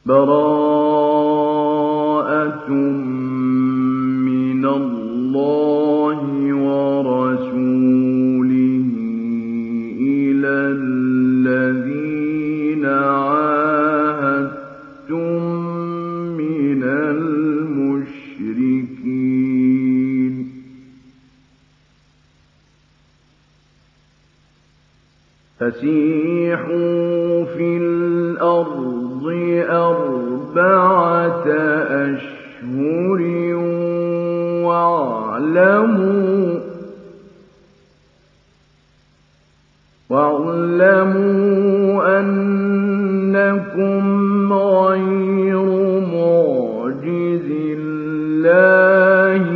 بَرَاءَةٌ مِّنَ اللَّهِ وَرَسُولِهِ إِلَى الَّذِينَ عَاهَدتُّم مِّنَ الْمُشْرِكِينَ فَسِيحُوا فِي الْأَرْضِ 4 أشهر واعلموا أنكم غير معجز الله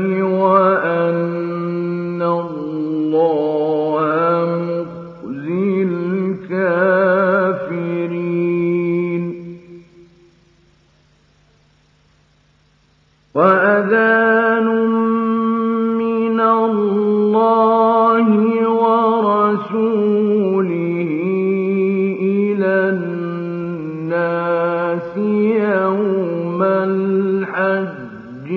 وأن الله مخزي الكافرين وأذان من الله ورسوله إلى الناس يوم الحج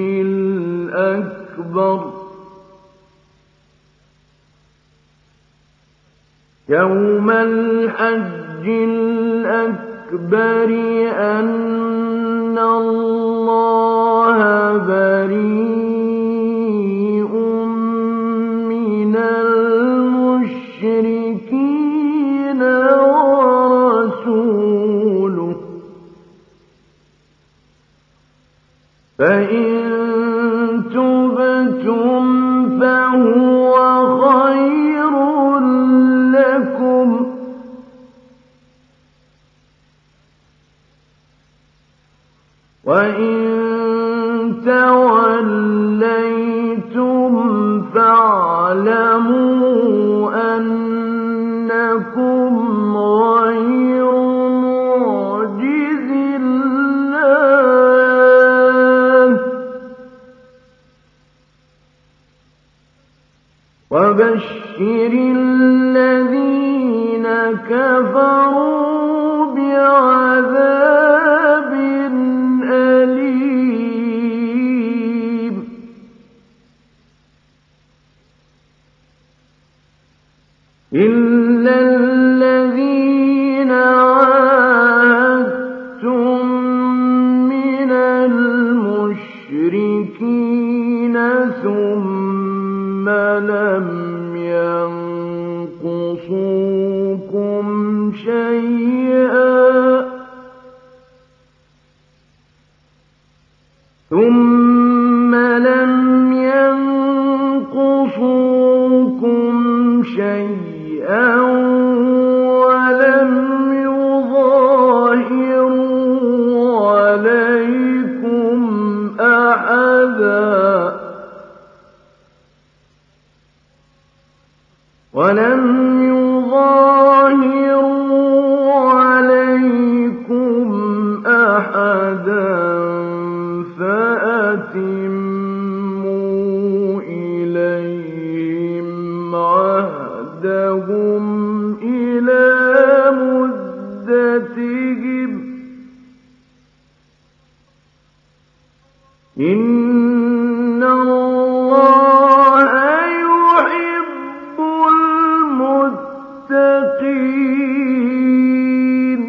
الأكبر أن الله بريء من المشركين ورسوله فإن تُبْتُمْ فهو خير لكم وإن توليتم فاعلموا أنكم غير معجز الله وبشر الذين كفروا بعذاب أليم إلا الذين عاهدتم من المشركين ثم لم ينقصوكم شيئا ولم يظاهروا عليكم أحدا فأتموا إليهم عهدهم إلى مدتهم إن الله يحب المتقين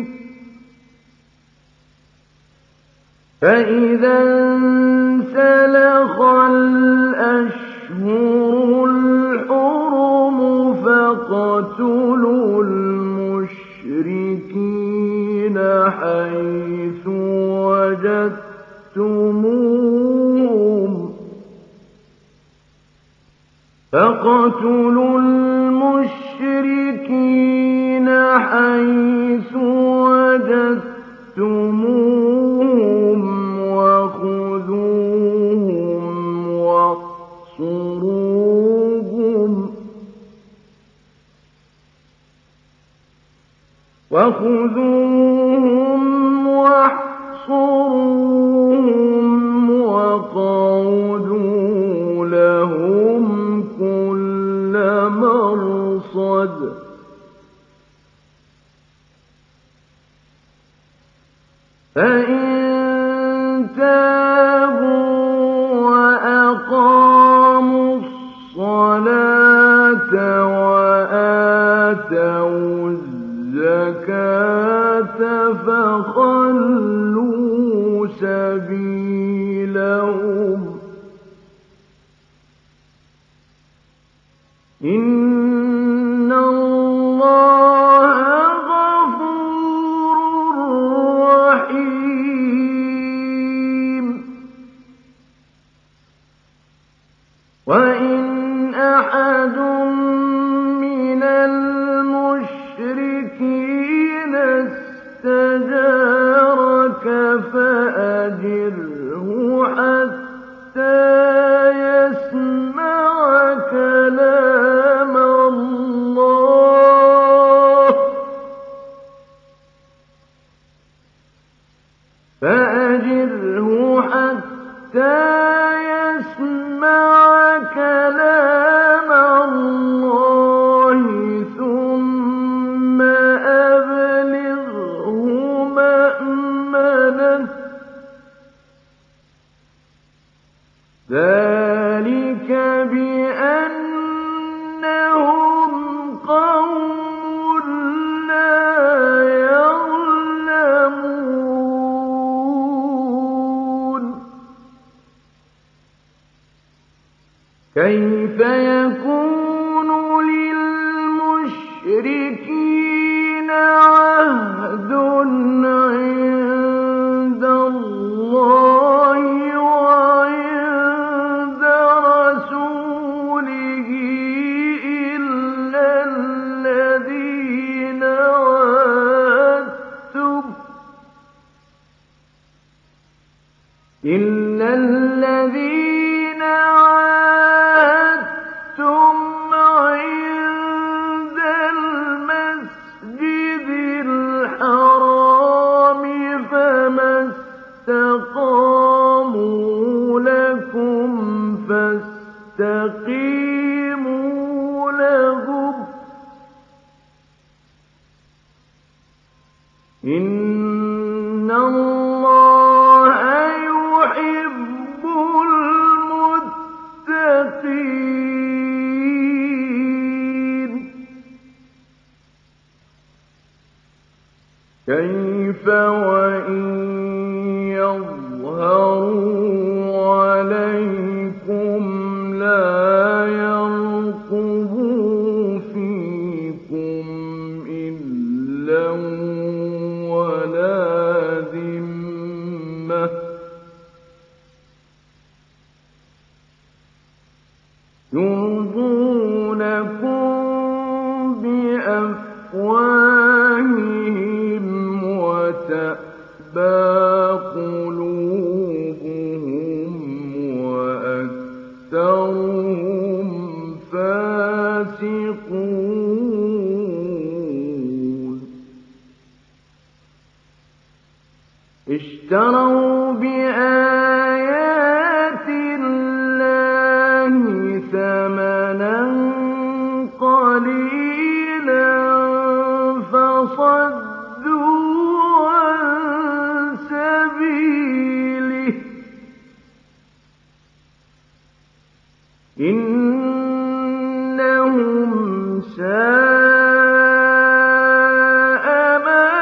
فإذا انسلخ الأشهر الحرم فاقتلوا المشركين حيث وجدتموهم وخذوهم واحصروهم وقعدوا لهم كل مرصد فإن فخلوا سبيلهم إن الله غفور رحيم وإن أحد من المشركين استجارك فأجره حتى يسمع كلام الله ثم أبلغه مأمنه ذلك بأنهم قوم لا يعلمون كيف يكون للمشركين عهد عند الله وعند رسوله إلا الذين عاهدتم عند المسجد الحرام فما استقاموا لكم فاستقيموا لهم إن الله يحب المتقين كيف وإن يظهروا عليكم لا يرقبوا فيكم إلا ولا ذمة يرضونكم بأفواههم وتأبى قلوبهم وأكثرهم فاسقون اشتروا بآيات الله ثمنا قليلا فصدوا عن سبيله إنهم ساء ما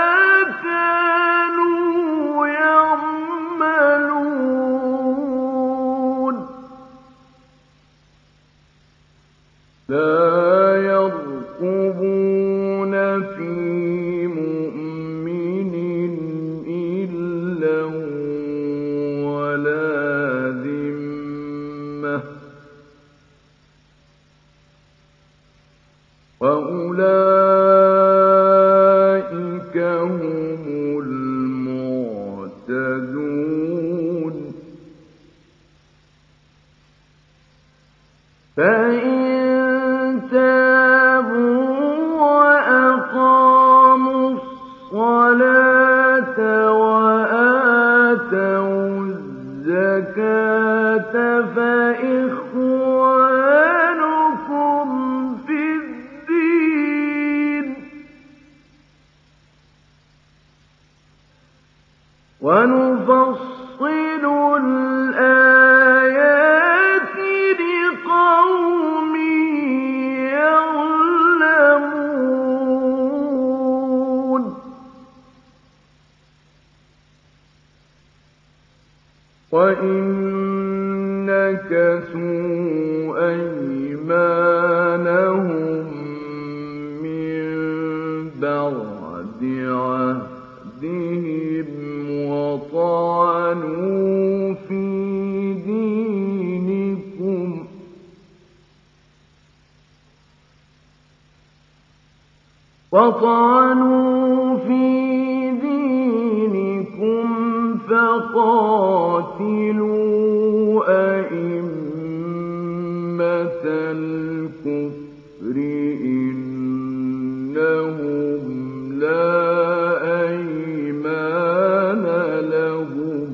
كانوا يعملون لا يرقبون في مؤمن إلا ولا ذمة وأولئك هم المعتدون فإن تابوا وأقاموا الصلاة وآتوا الزكاة فإخوانكم في الدين ونفصل الآيات لقوم يعلمون وَإِن نَّكَثُوا أَيْمَانَهُم مِّن بَعْدِ عَهْدِهِمْ وَطَعَنُوا فِي دِينِكُمْ فَقَاتِلُوا أَئِمَّةَ الْكُفْرِ إِنَّهُمْ لَا أَيْمَانَ لَهُمْ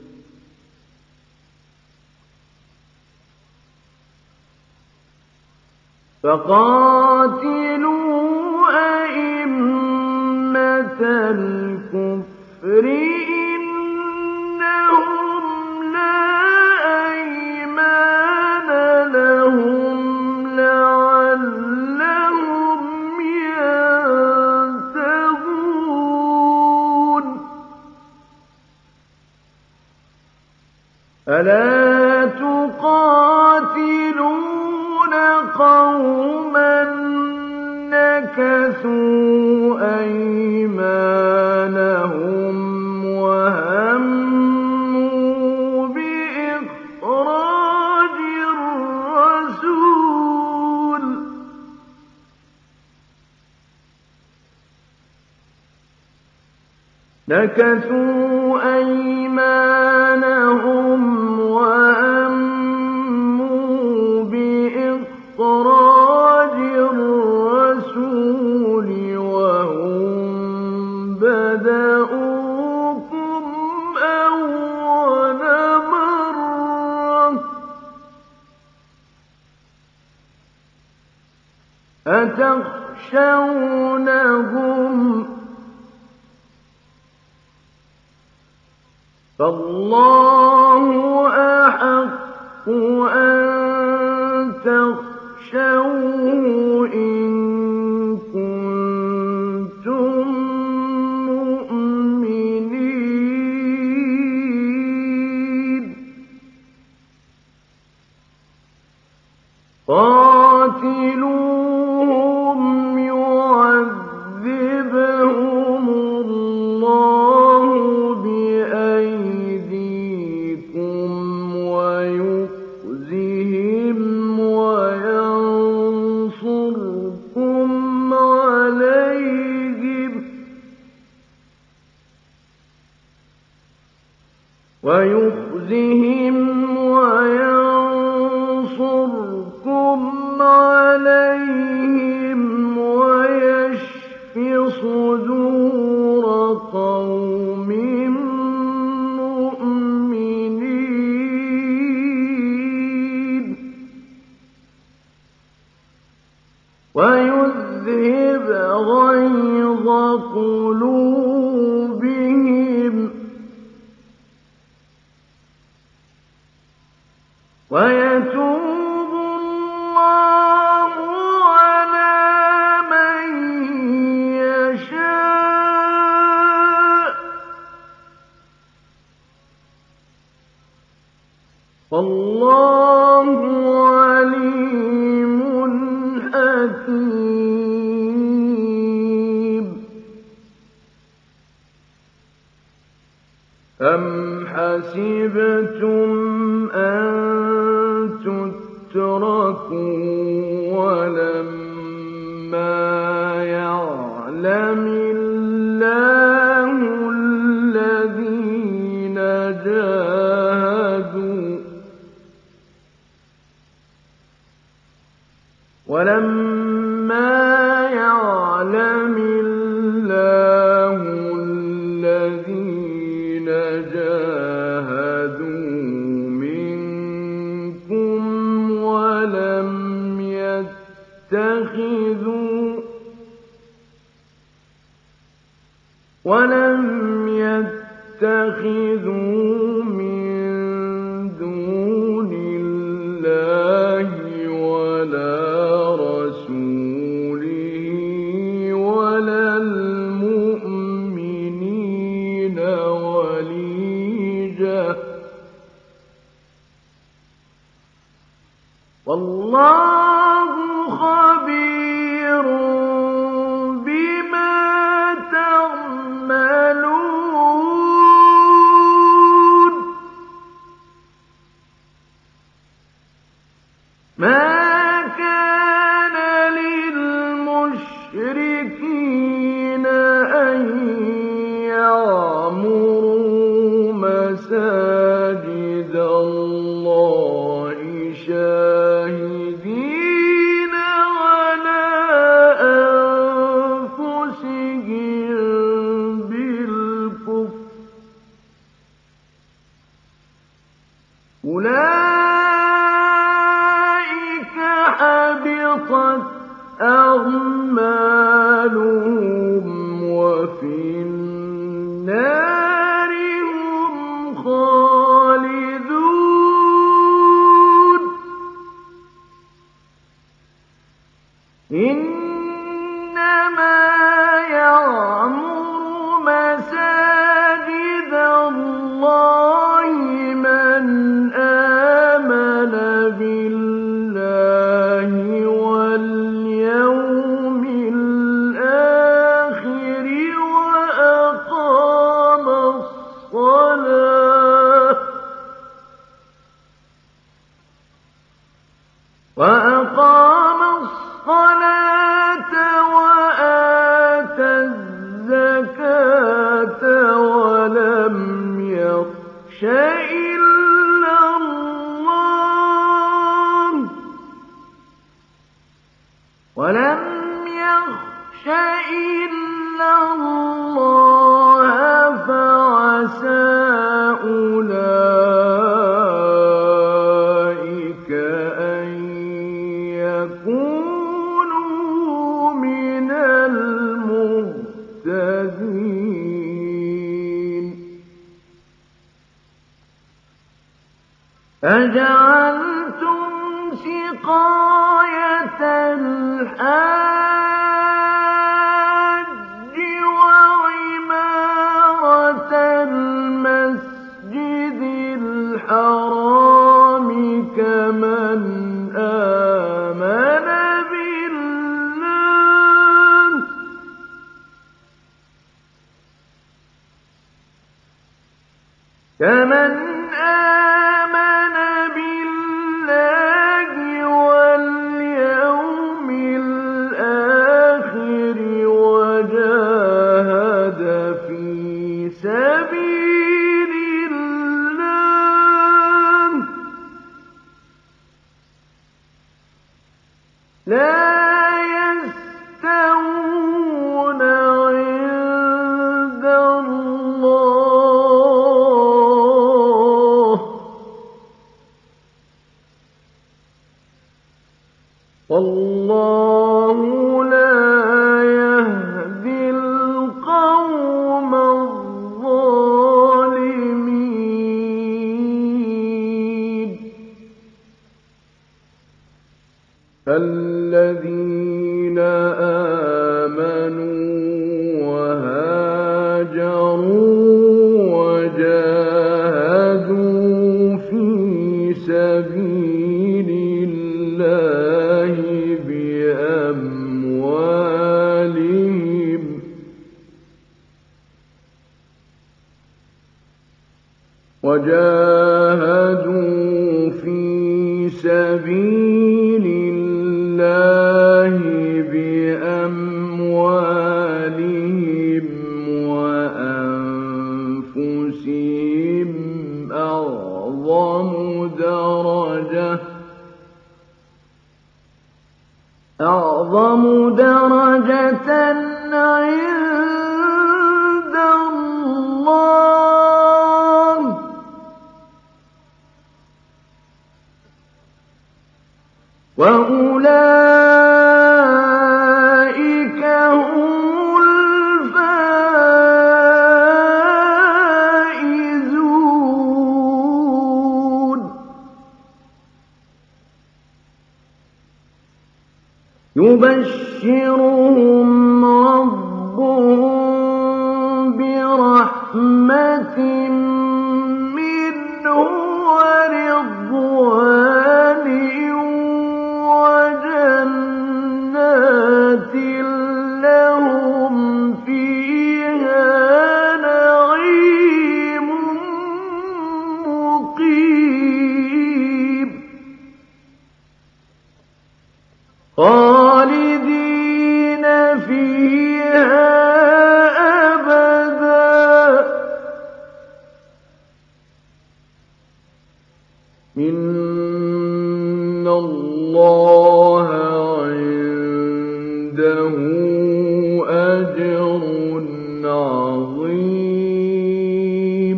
لَعَلَّهُمْ يَنتَهُونَ أَلَا تُقَاتِلُونَ قَوْمًا نَكَثُوا أَيْمَانَهُمْ وَهَمُّوا بِإِخْرَاجِ الرَّسُولِ وَهُم بَدَءُوكُمْ أَوَّلَ مَرَّةٍ أَتَخْشَوْنَهُمْ فَاللَّهُ أَحَقُّ أَن تَخْشَوْهُ إِن كُنتُم مُّؤْمِنِينَ قَاتِلُوهُمْ يُعَذِّبْهُمُ اللَّهُ بِأَيْدِيكُمْ وَيُخْزِهِمْ وَيَنصُرْكُمْ عَلَيْهِمْ وَيَشْفِ صُدُورَ قَوْمٍ مُّؤْمِنِينَ وَيُذْهِبْ غَيْظَ قُلُوبِهِمْ وَيَتُوبُ اللَّهُ عَلَىٰ مَن يَشَاءُ ۗ وَاللَّهُ عَلِيمٌ حَكِيمٌ أَمْ حَسِبْتُمْ أَن تُتْرَكُوا وَلَمَّا يَعْلَمِ اللَّهُ الَّذِينَ جَاهَدُوا مِنكُمْ وَلَمْ يَتَّخِذُوا مِن دُونِ اللَّهِ وَلَا رَسُولِهِ وَلَا الْمُؤْمِنِينَ وَلِيجَةً والله خبير بما تعملون ما كان للمشركين أن يعمروا مساجد الله شاهدين على أنفسهم بالكفر أولئك حبطت أعمالهم وفي النار هم خالدون إنما يعمر مساجد الله من آمن بالله واليوم الآخر وأقام الصلاة وآتى الزكاة ولم يخش إلا الله فعسى أولئك أن يكونوا من المهتدين أجعلتم سقاية الحاج وعمارة المسجد الحرام كمن آمن بالله واليوم الآخر وجاهد في سبيل الله لا يستوون عند الله والله لا يهدي القوم الظالمين الذين آمنوا وهاجروا وجاهدوا في سبيل الله بأموالهم وأنفسهم أعظم درجة عند الله وأولئك هم الفائزون يبشرهم ربهم برحمة منه ورضوان إِنَّ اللَّهَ عِندَهُ أَجْرٌ عَظِيمٌ.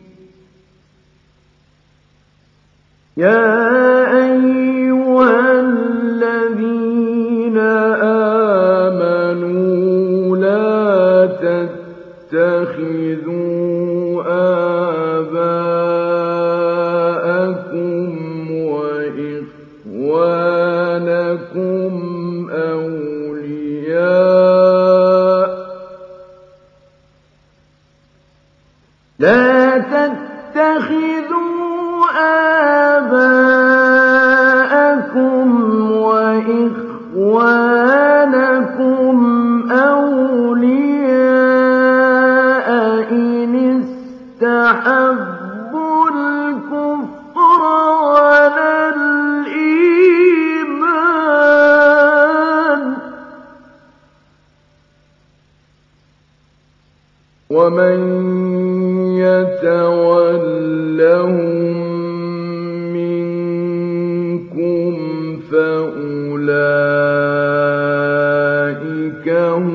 يَا أَيُّهَا الَّذِينَ آمَنُوا لَا تَتَّخِذُوا آبَاءَكُمْ وَإِخْوَانَكُمْ أَوْلِيَاءَ إِنِ اسْتَحَبُّوا الْكُفْرَ عَلَى الْإِيمَانِ ۚ وَمَن يَتَوَلَّهُم مِّنكُمْ فَأُولَٰئِكَ هُمُ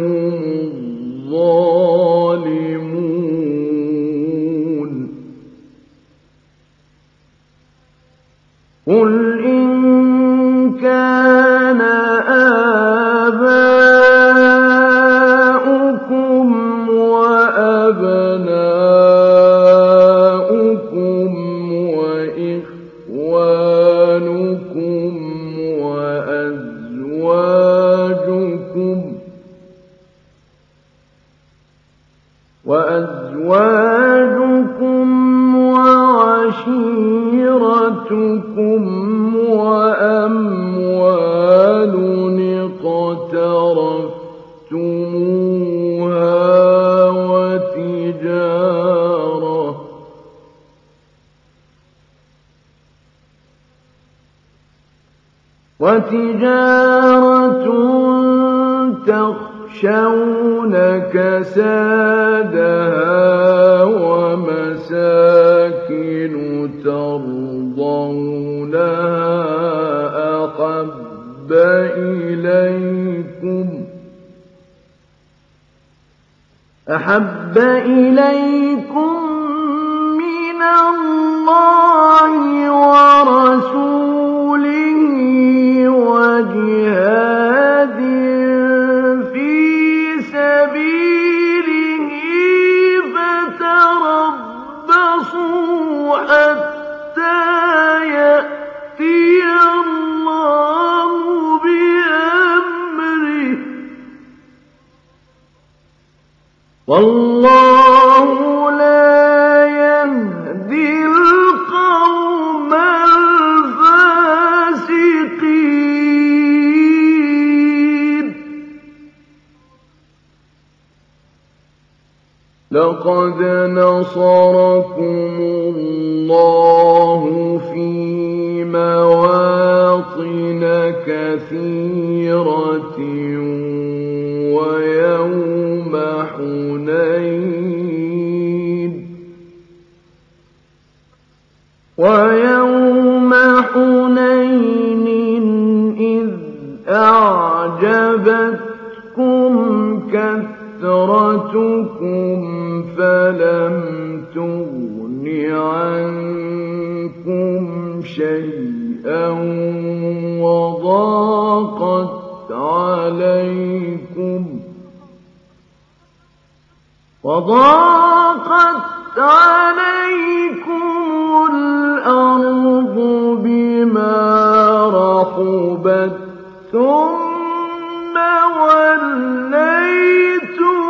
الظَّالِمُونَ. قُلْ إِن كَانَ آبَاؤُكُمْ وَأَبْنَاؤُكُمْ وَإِخْوَانُكُمْ وَأَزْوَاجُكُمْ وَعَشِيرَتُكُمْ وَأَمْوَالٌ اقْتَرَفْتُمُوهَا وَتِجَارَةٌ تَخْشَوْنَ كَسَادَهَا وَمَسَاكِنُ تَرْضَوْنَهَا أَحَبَّ إِلَيْكُم مِّنَ اللَّهِ وَرَسُولِهِ وَجِهَادٍ فِي سَبِيلِهِ فَتَرَبَّصُوا حَتَّىٰ يَأْتِيَ اللَّهُ بِأَمْرِهِ ۗ وَاللَّهُ لَا يَهْدِي الْقَوْمَ الْفَاسِقِينَ. لَقَدْ نَصَرَكُمُ اللَّهُ فِي مَوَاطِنَ كَثِيرَةٍ وَيَوْمَ حُنَيْنٍ إِذْ أَعْجَبَتْكُمْ كَثْرَتُكُمْ فَلَمْ تُغْنِ عَنكُمْ شَيْئًا وَضَاقَتْ عَلَيْكُمُ الْأَرْضُ بِمَا رَحُبَتْ ثُمَّ وَلَّيْتُم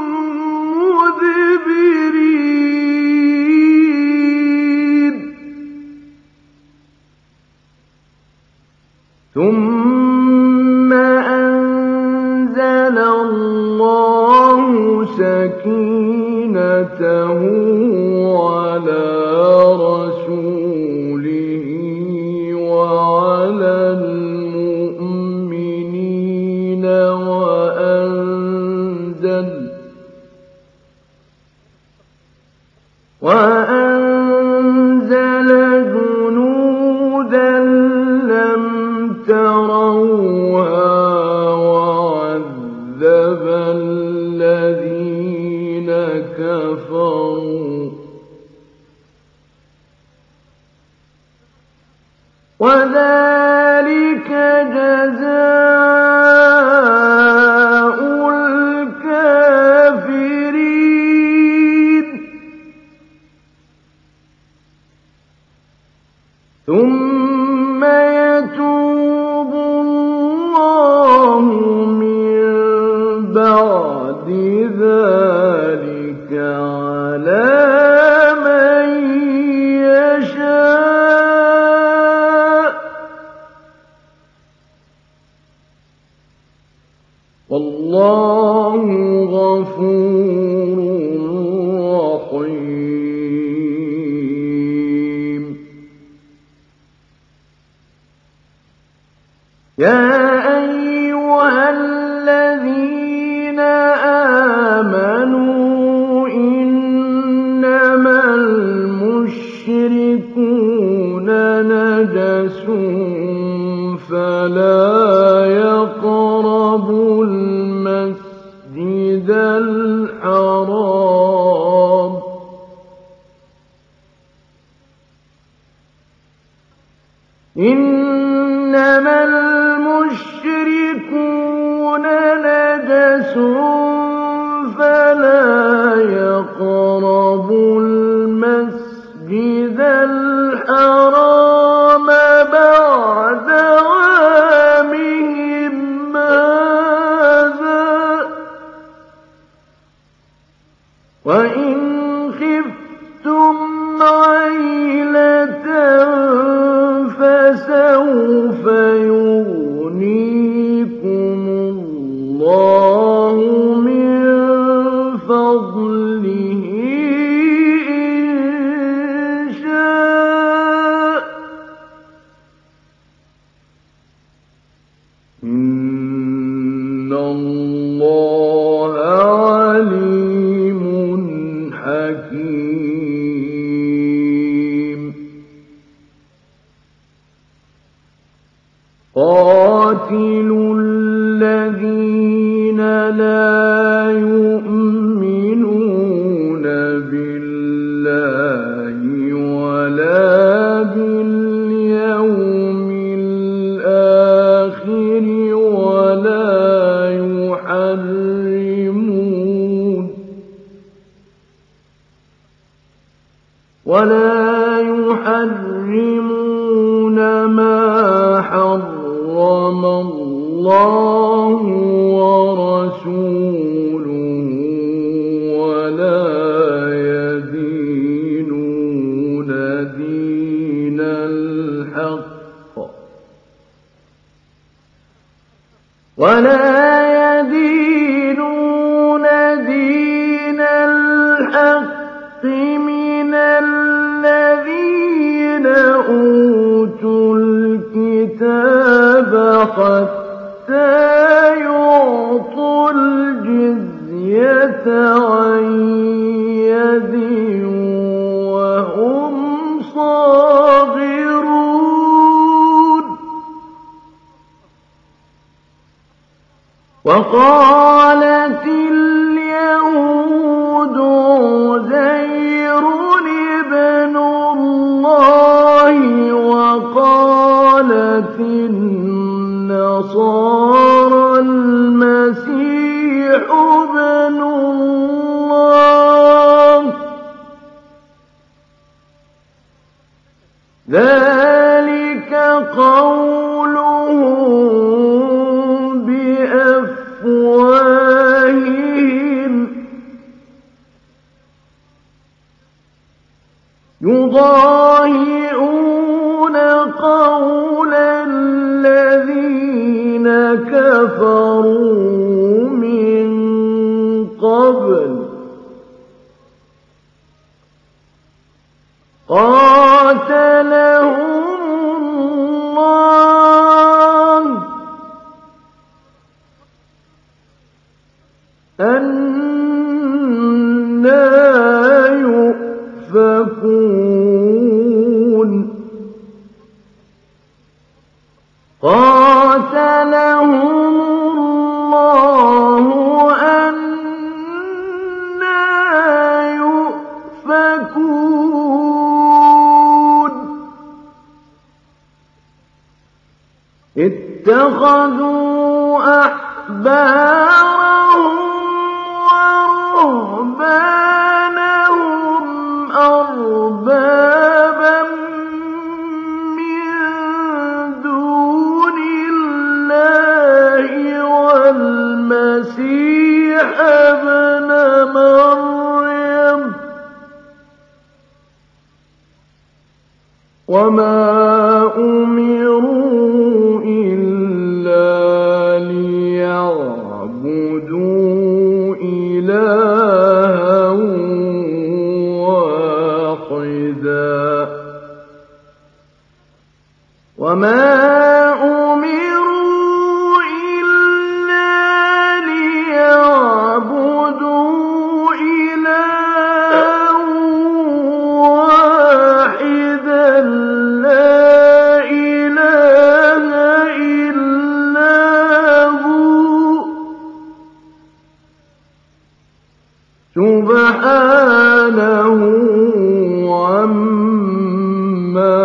مُّدْبِرِينَ. ثُمَّ أَنزَلَ اللَّهُ سَكِينَتَهُ عَلَىٰ رَسُولِهِ وَعَلَى الْمُؤْمِنِينَ وَأَنزَلَ جُنُودًا وذلك جزاء الكافرين ثم يتوب الله من بعد ذلك على من يشاء والله غفور رحيم. يا أيها الذين آمنوا إنما المشركون نجس فلا يقربوا المسجد الحرام إنما المشركون نجس فلا يقربوا المسجد الحرام بعد عامهم هذا وإن خفتم عيلة فسوف يغنيكم الله من فضله إن شاء إن الله عليم حكيم. قاتلوا الذين لا يؤمنون بالله ولا باليوم الآخر ولا يحرمون ما حرم الله ورسوله ولا يدينون دين الحق من الذين أوتوا الكتاب حتى يعطوا الجزية عن يد وهم صاغرون. وقالت اليهود عزير ابن الله وقالت النصارى المسيح ابن الله ذلك قولهم بأفواههم يضاهئون قول الذين كفروا من قبل قاتلهم الله أنى يؤفكون قاتلهم الله أنى يؤفكون اتخذوا أحبارهم ورهبانهم أربابا من دون الله والمسيح ابن مريم وما أمروا إلا ليعبدوا إلها واحدا وما أمروا إلا ليعبدوا إلها واحدا لا إله إلا هو سبحانه عما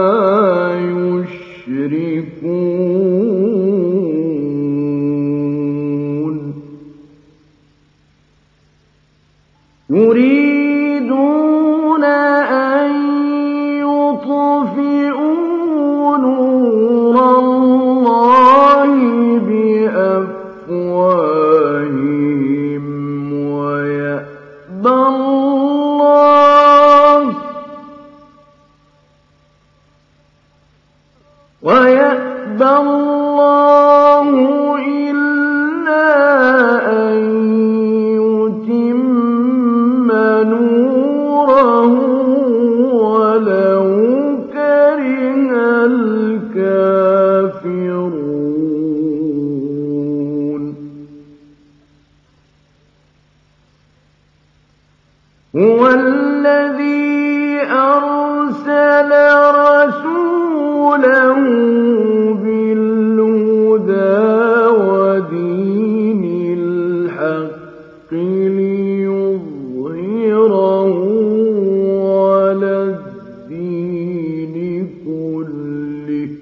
يشركون يريدون أن يطفئوا نور الله بأفواههم ويأبى الله إلا أن يتم نوره ولو كره الكافرون هو الذي أرسل رسوله بالهدى ودين الحق ليظهره على الدين كله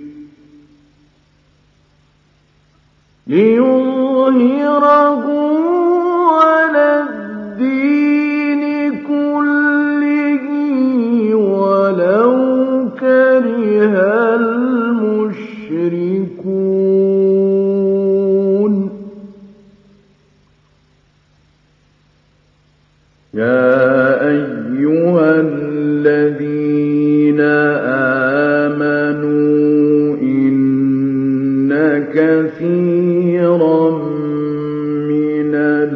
على الدين كله ولو كره المشركون يا أيها الذين آمنوا إن كثيرا من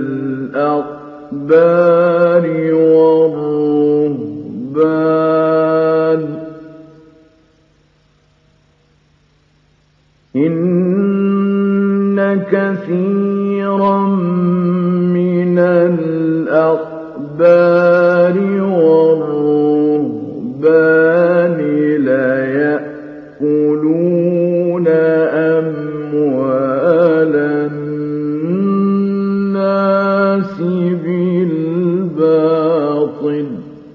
الأحبار والرهبان إن كثيرا من الأحبار والرهبان ليأكلون أموال الناس بالباطل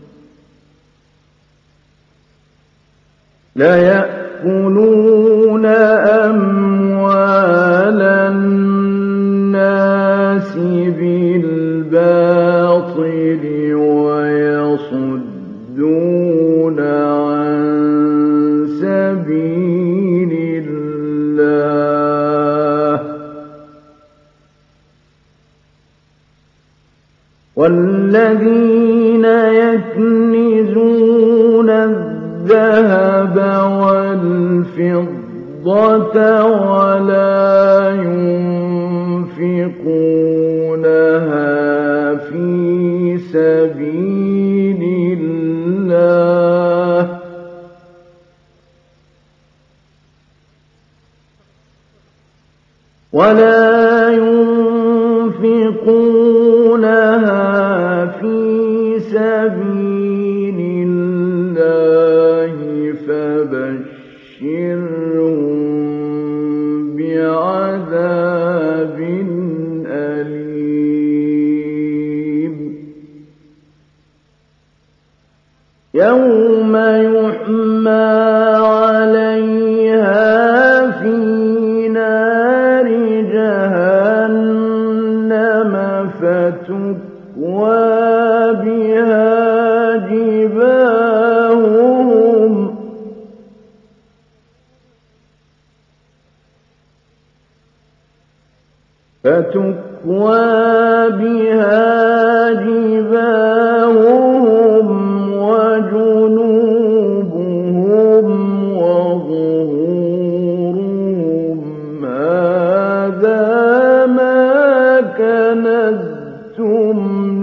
ويصدون عن سبيل الله والذين يكنزون الذهب والفضة ولا ينفقونها في سبيل الله فبشرهم بعذاب أليم يوم يحمى عليها في فتكوى بها جباههم وجنوبهم وظهورهم هذا ما كنزتم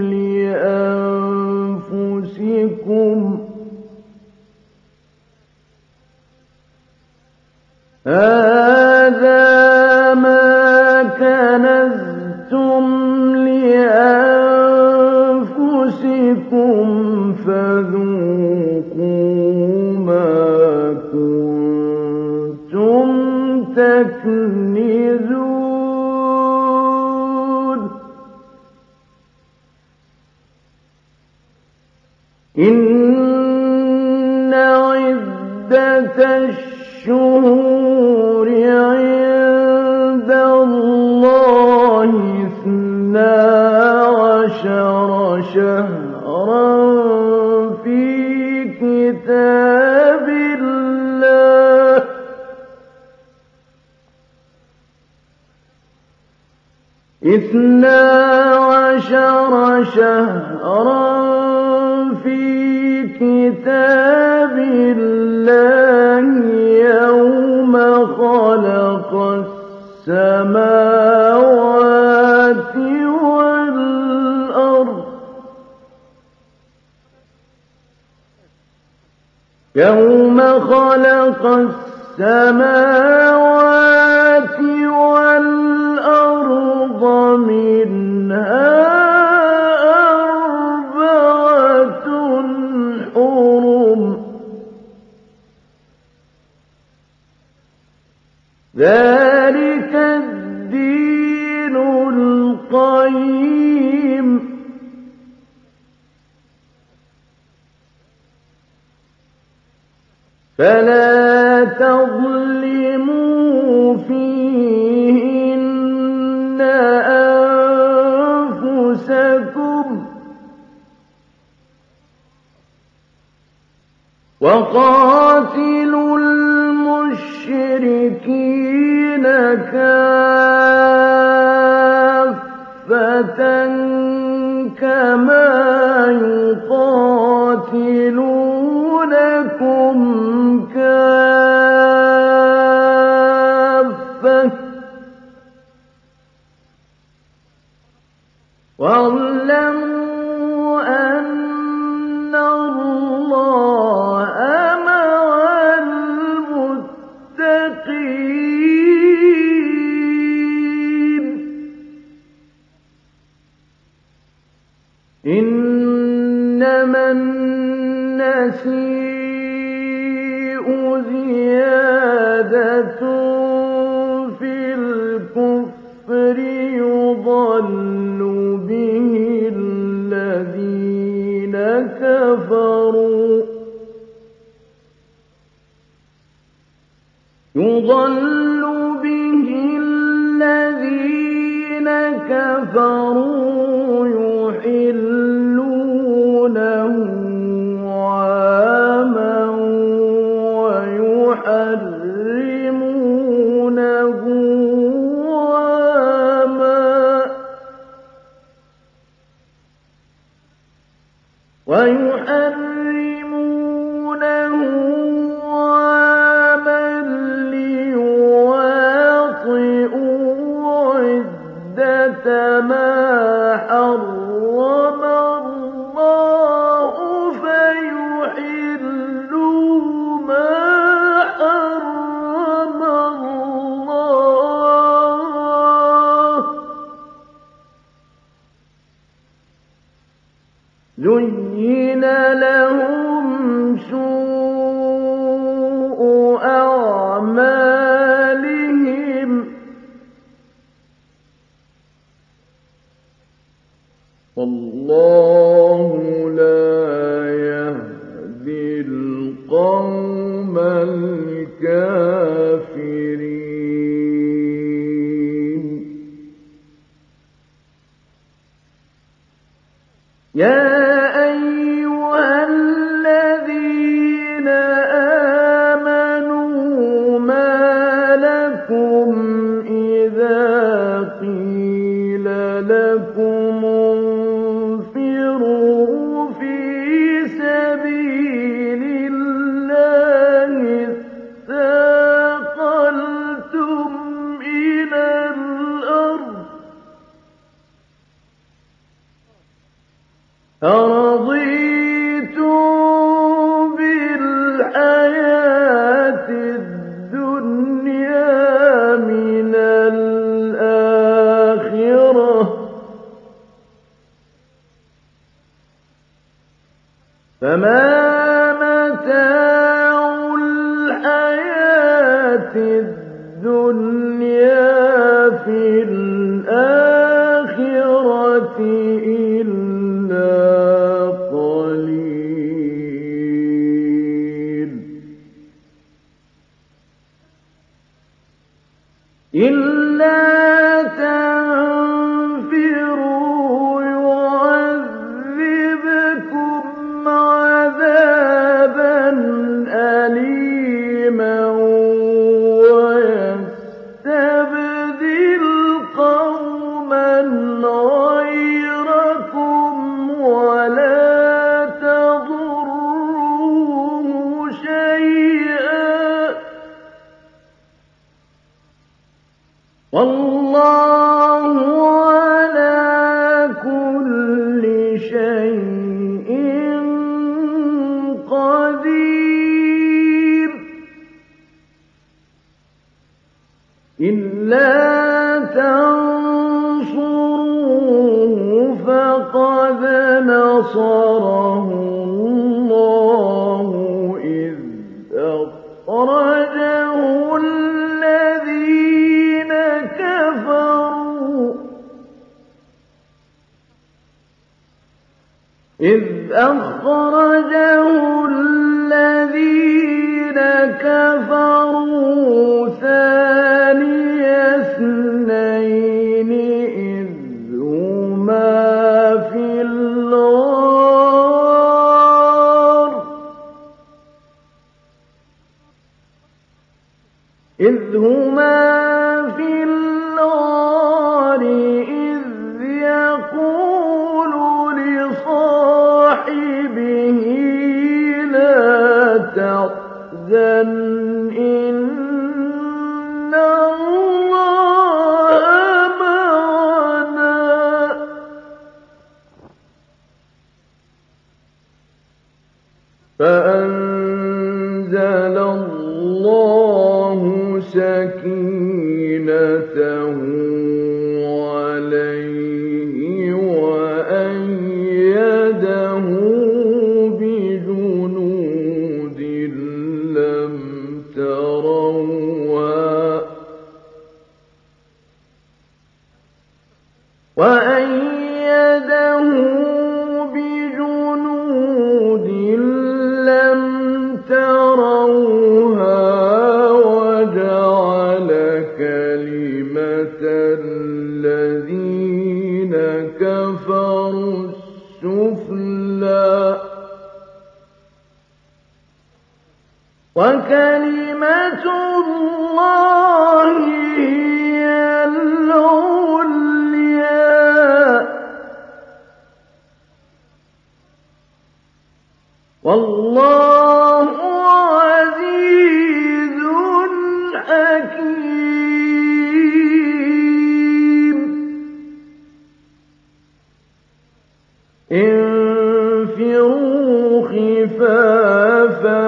لأنفسكم هذا ما كنزتم لأنفسكم فذوقوا ما كنتم تكنزون إن عدة الشهور عند الله 12 شهرا في كتاب الله 12 شهرا في كتاب الله يوم خلق السماوات والأرض يوم خلق السماوات والأرض منها أربعة حرم ذلك الدين القيم فلا تظلموا فيهن أنفسكم وقاتلوا المشركين كافة كما يقاتلونكم كافة واعلموا أن الله مع المتقين إنما النسيء زيادة في الكفر يضل به الذين كفروا يحلونه عاما ويحرمونه عاما ليواطئوا عدة ما حرم الله فيحلوا ما حرم الله زين لهم سوء أعمالهم والله لا يهدي القوم الكافرين يا أيها الذين آمنوا ما لكم إذا قيل مَتَاعُ الْحَيَاةِ الدُّنْيَا فِي الْآخِرَةِ إِلَّا قَلِيلٌ إِلَّا تَنفِرُوا يُعَذِّبْكُمْ عَذَابًا أَلِيمًا وَيَسْتَبْدِلْ قَوْمًا غَيْرَكُمْ وَلَا تَضُرُّوهُ شَيْئًا ۗ وَاللَّهُ عَلَىٰ كُلِّ شَيْءٍ قَدِيرٌ إِلَّا تَنصُرُوهُ فَقَدْ نَصَرَهُ اللَّهُ إِذْ أَخْرَجَهُ الَّذِينَ كَفَرُوا ثَانِيَ اثْنَيْنِ إِذْ هُمَا فِي الْغَارِ إِذْ يَقُولُ لِصَاحِبِهِ لَا تَحْزَنْ إِنَّ اللَّهَ مَعَنَا ۖ فَأَنزَلَ اللَّهُ سَكِينَتَهُ عَلَيْهِ وَأَيَّدَهُ بِجُنُودٍ لَّمْ تَرَوْهَا وَجَعَلَ كَلِمَةَ الَّذِينَ كَفَرُوا السُّفْلَىٰ ۗ وَكَلِمَةُ اللَّهِ هِيَ الْعُلْيَا ۗ وَاللَّهُ عَزِيزٌ حَكِيمٌ انفِرُوا خِفَافًا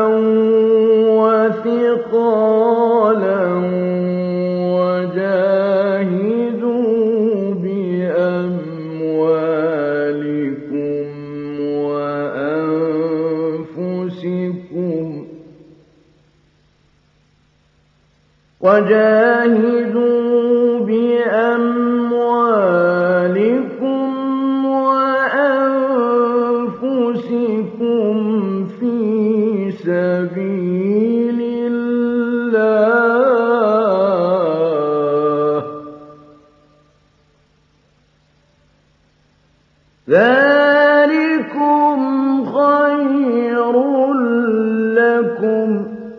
وَثِقَالًا وَجَاهِدُوا بِأَمْوَالِكُمْ وَأَنفُسِكُمْ فِي سَبِيلِ اللَّهِ ۚ ذَٰلِكُمْ خَيْرٌ لَّكُمْ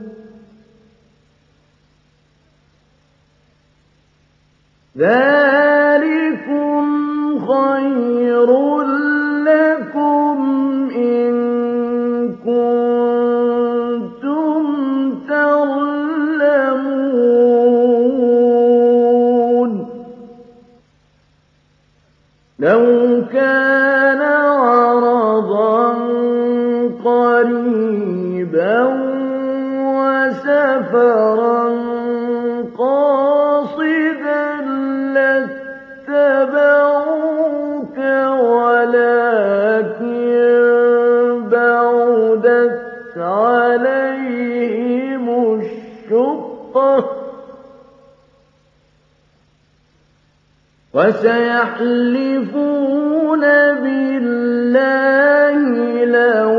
إِن كُنتُمْ تَعْلَمُونَ لَوْ كَانَ عَرَضًا قَرِيبًا وَسَفَرًا قَاصِدًا لَّاتَّبَعُوكَ وَلَٰكِن بَعُدَتْ عليهم الشقة وسيحلفون بالله لو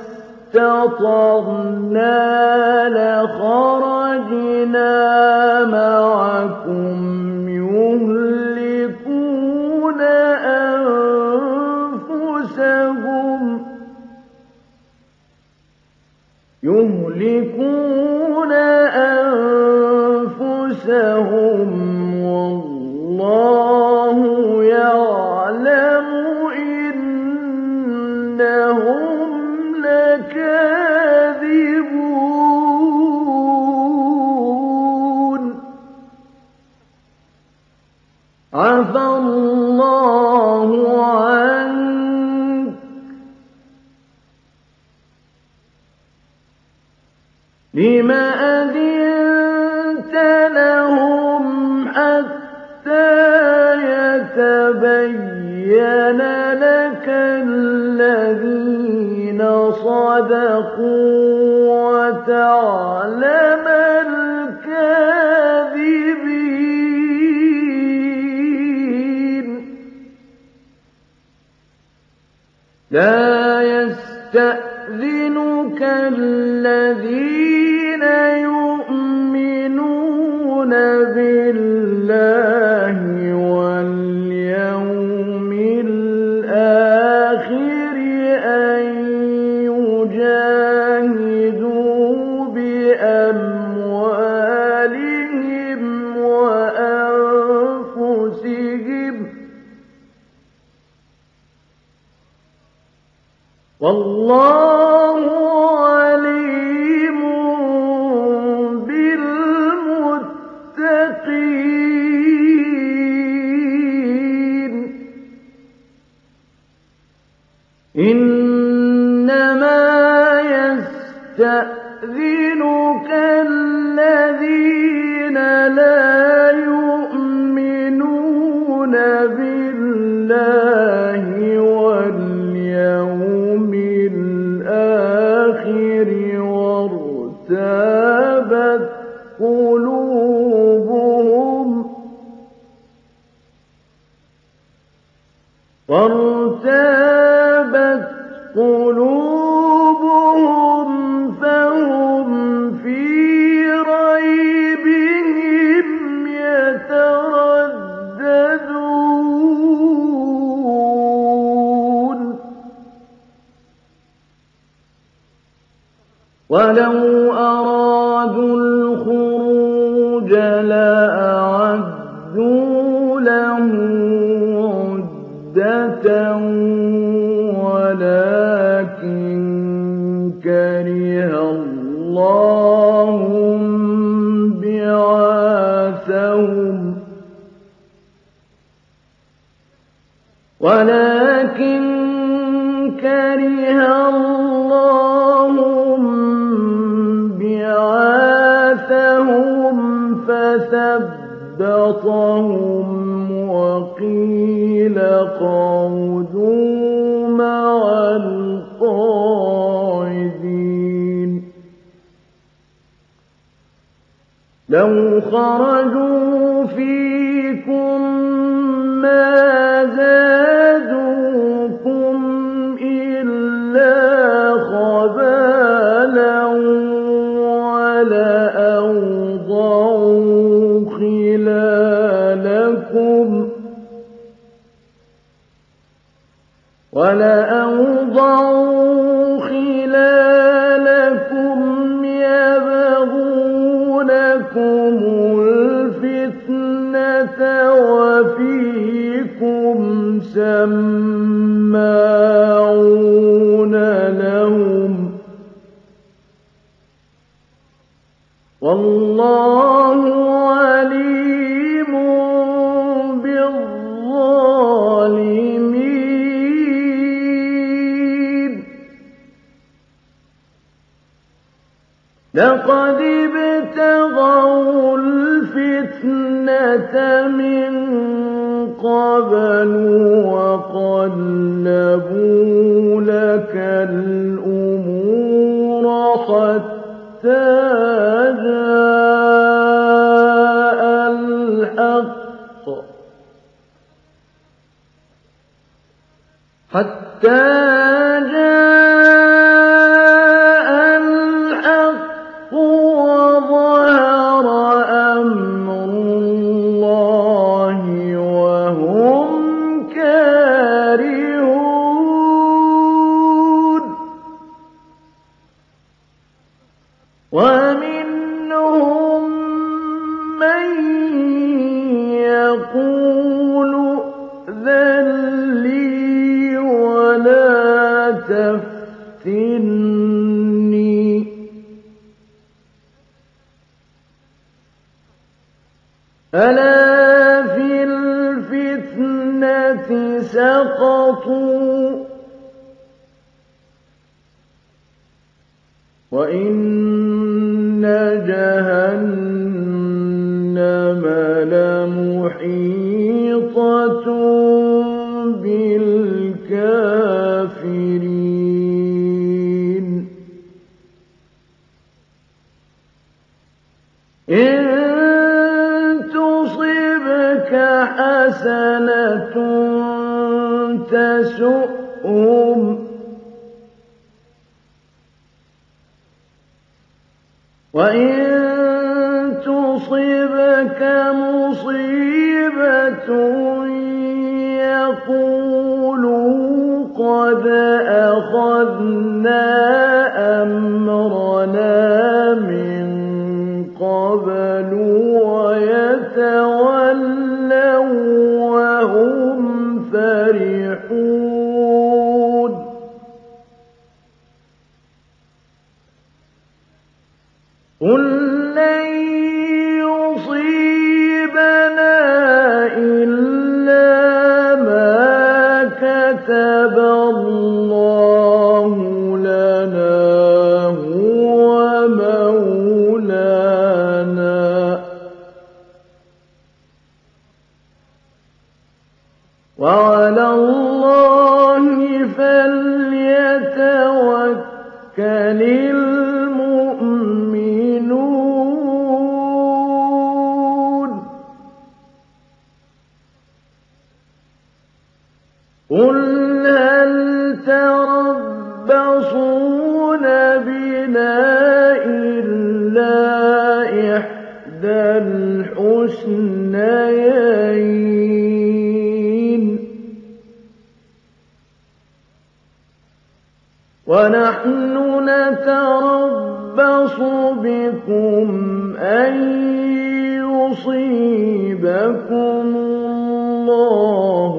استطعنا لخرجنا معكم يهلكون أنفسهم والله يعلم إنهم لكاذبون عفى الله عنك لم أذنت لهم حتى يتبين لك الذين صدقوا وتعلم الكاذبين لا يستأذنك الذين يؤمنون بالله واليوم الآخر أن يجاهدوا بأموالهم وأنفسهم والله عليم بالمتقين إنما يستأذنك الذين لا يؤمنون بالله واليوم الآخر وارتابت قلوبهم فهم في ريبهم يترددون ولو أرادوا الخروج لأعدوا له عدة ولكن كره الله بعاثهم فثبطهم وقيل اقعدوا مع القاعدين لو خرجوا فيكم ما زادوكم إلا خبالا ولأوضعوا خلالكم يبغونكم الفتنة وفيكم سماعون لهم والله عليم بالظالمين لقد ابتغوا الفتنة من قبل وقلبوا لك الأمور حتى جاء الحق وظهر أمر الله وهم كارهون ومنهم من يقول ائذن لي ولا تفتني ألا في الفتنة سقطوا وإن جهنم لمحيطة بالكافرين إن تصبك حسنة تسؤهم وإن تصبك مصيبة يقولوا قد أخذنا أمرنا من قبل ويتولوا وهم فرحون قل لن يصيبنا إلا ما كتب الله لنا هو مولانا وعلى الله فليتوكل المؤمنون قل هل تربصون بنا إلا إحدى الحسنيين ونحن نتربص بكم أن يصيبكم الله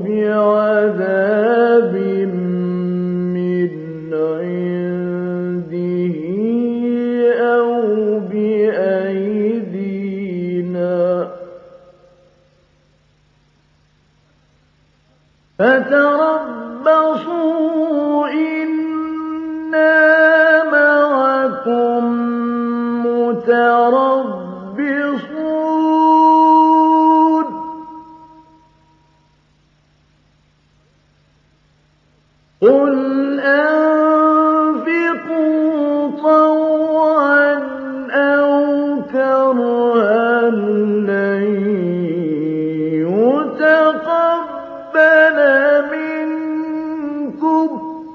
بعذاب من عنده أو بأيدينا فتربصوا إنا معكم متربصون قل أنفقوا طوعا أو كرها لن يتقبل منكم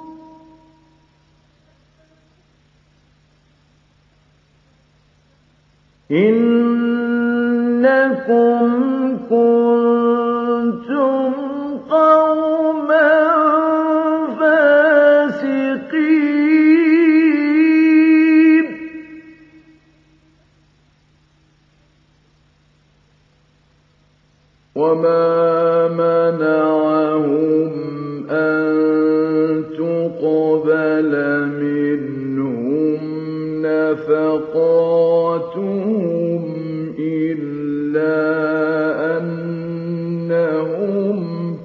إنكم كنتم قوما فاسقين وما منعهم أن تقبل منهم نفقاتهم إلا أنهم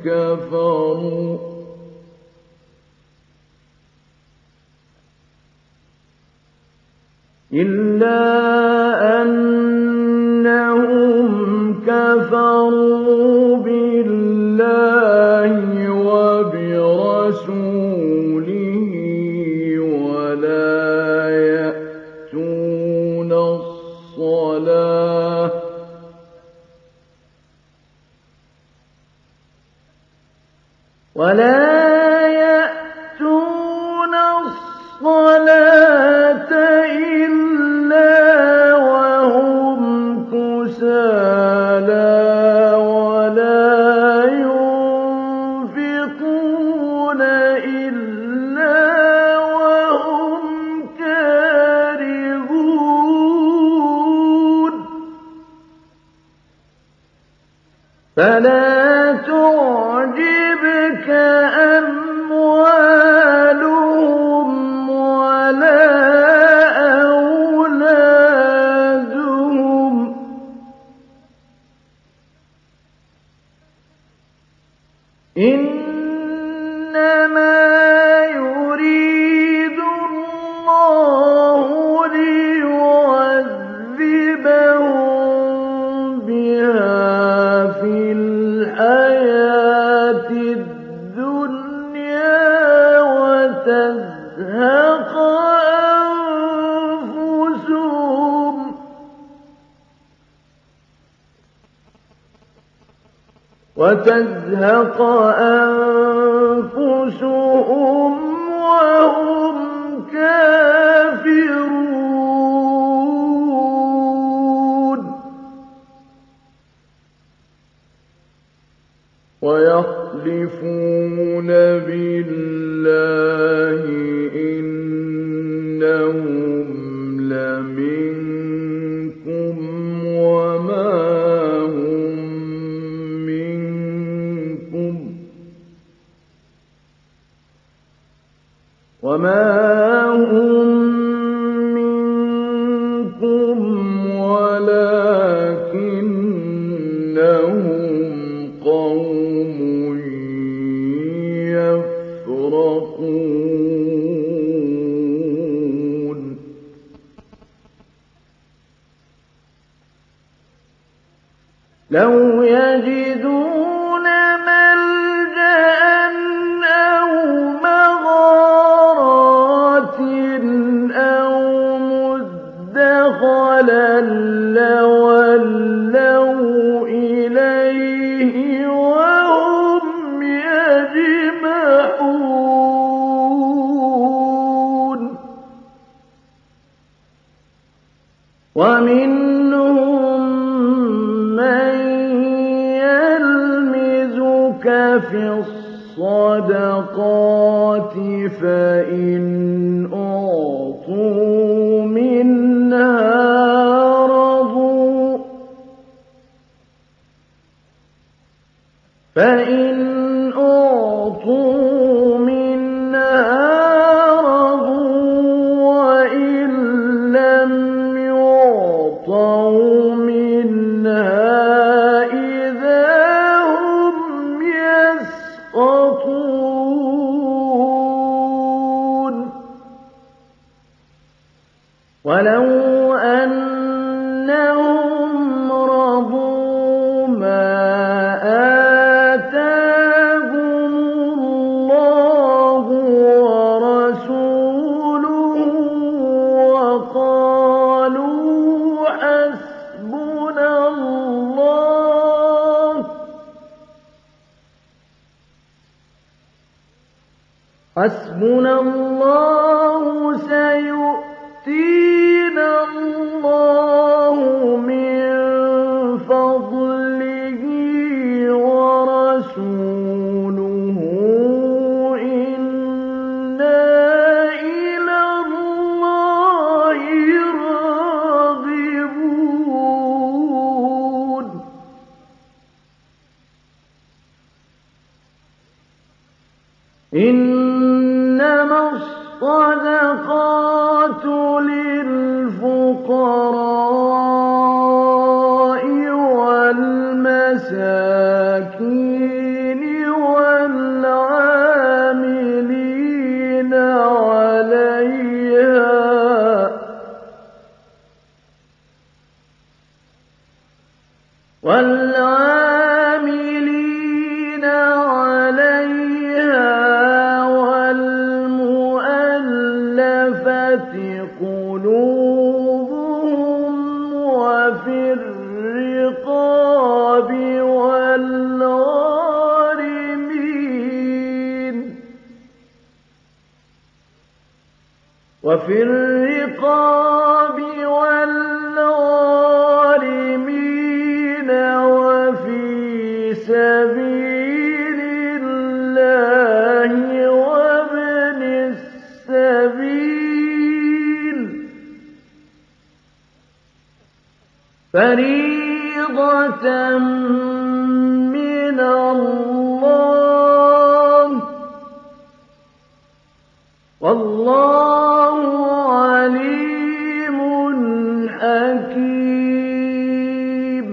كفروا بالله وبرسوله ولا ولا يأتون الصلاة إلا وهم كسالى ولا ينفقون إلا وهم كارهون فلا تعجبك أموالهم ولا أولادهم إنما يريد الله ليعذبهم بها في الحياة الدنيا وتزهق أنفسهم وهم كافرون ويحلفون بالله إنهم لمنكم وما هم منكم ولكنهم قوم يفرقون لو يجدون ملجأ أو مغارات أو مدخلا لولوا إليه وهم يجمحون ومنهم من يلمزك في الصدقات فإن أعطوا منها رضوا وإن لم يعطوا منها إذا هم يسقطون ولو أنهم رضوا ما آتاهم الله ورسوله وقالوا حسبنا الله سيؤتينا الله من فضله ورسوله إنا إلى الله راغبون إنما الصدقات للفقراء والمساكين والعاملين عليها والمؤلفة قلوبهم وفي الرقاب والغارمين وفي الرقاب والغارمين وفي سبيل الله وابن السبيل فريضة من الله والله عليم حكيم.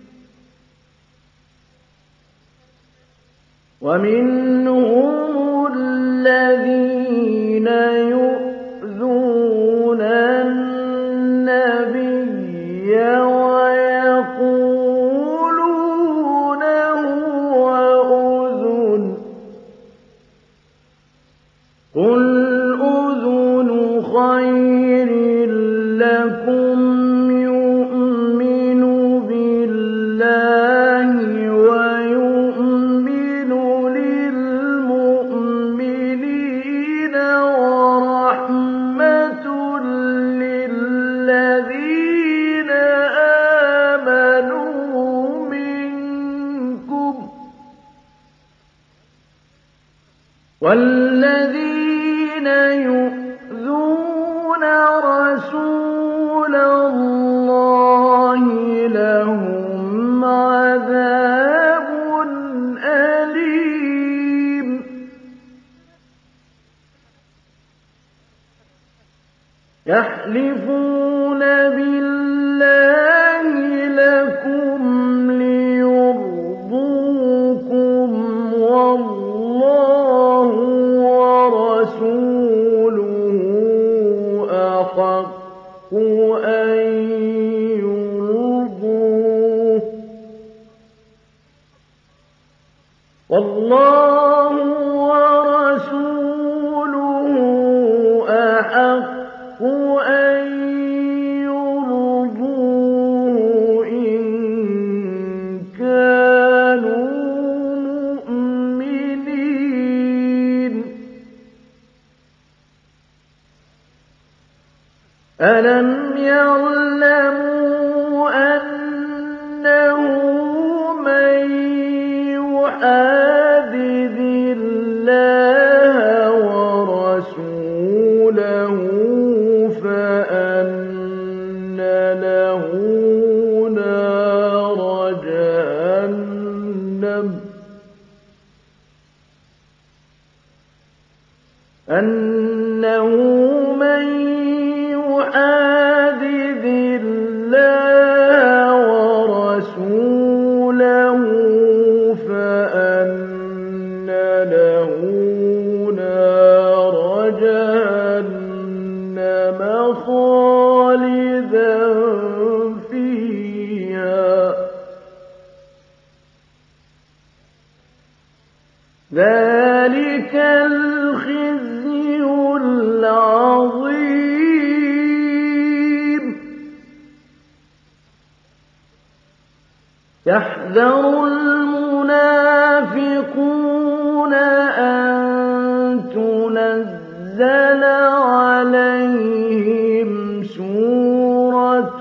ومنهم الذين يؤذون النبي ويقولون هو أذن قل أذن خير لكم يؤمن بالله ويؤمن للمؤمنين ورحمة للذين آمنوا منكم والذين يؤذون رسول الله لهم عذاب أليم. يحلفون بالله لكم ليرضوكم والله ورسوله أحق أن يرضوه والله ورسوله أحق أن يرضوه إن كانوا مؤمنين. ألم يعلموا أنه من يحادد الله ورسوله فأن له نار جهنم أنه من يحادد الله ورسوله فأن له نار جهنم خالدا فيها ذلك الخزي العظيم. يحذر المنافقون أن تنزل عليهم سورة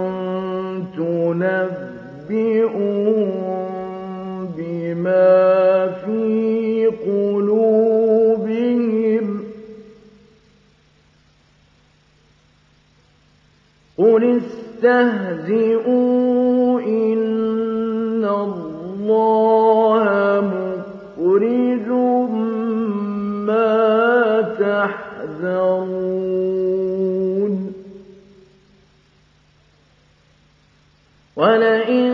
تنبئهم بما في قلوبهم قل استهزئوا إن الله مخرج ما تحذرون. ولئن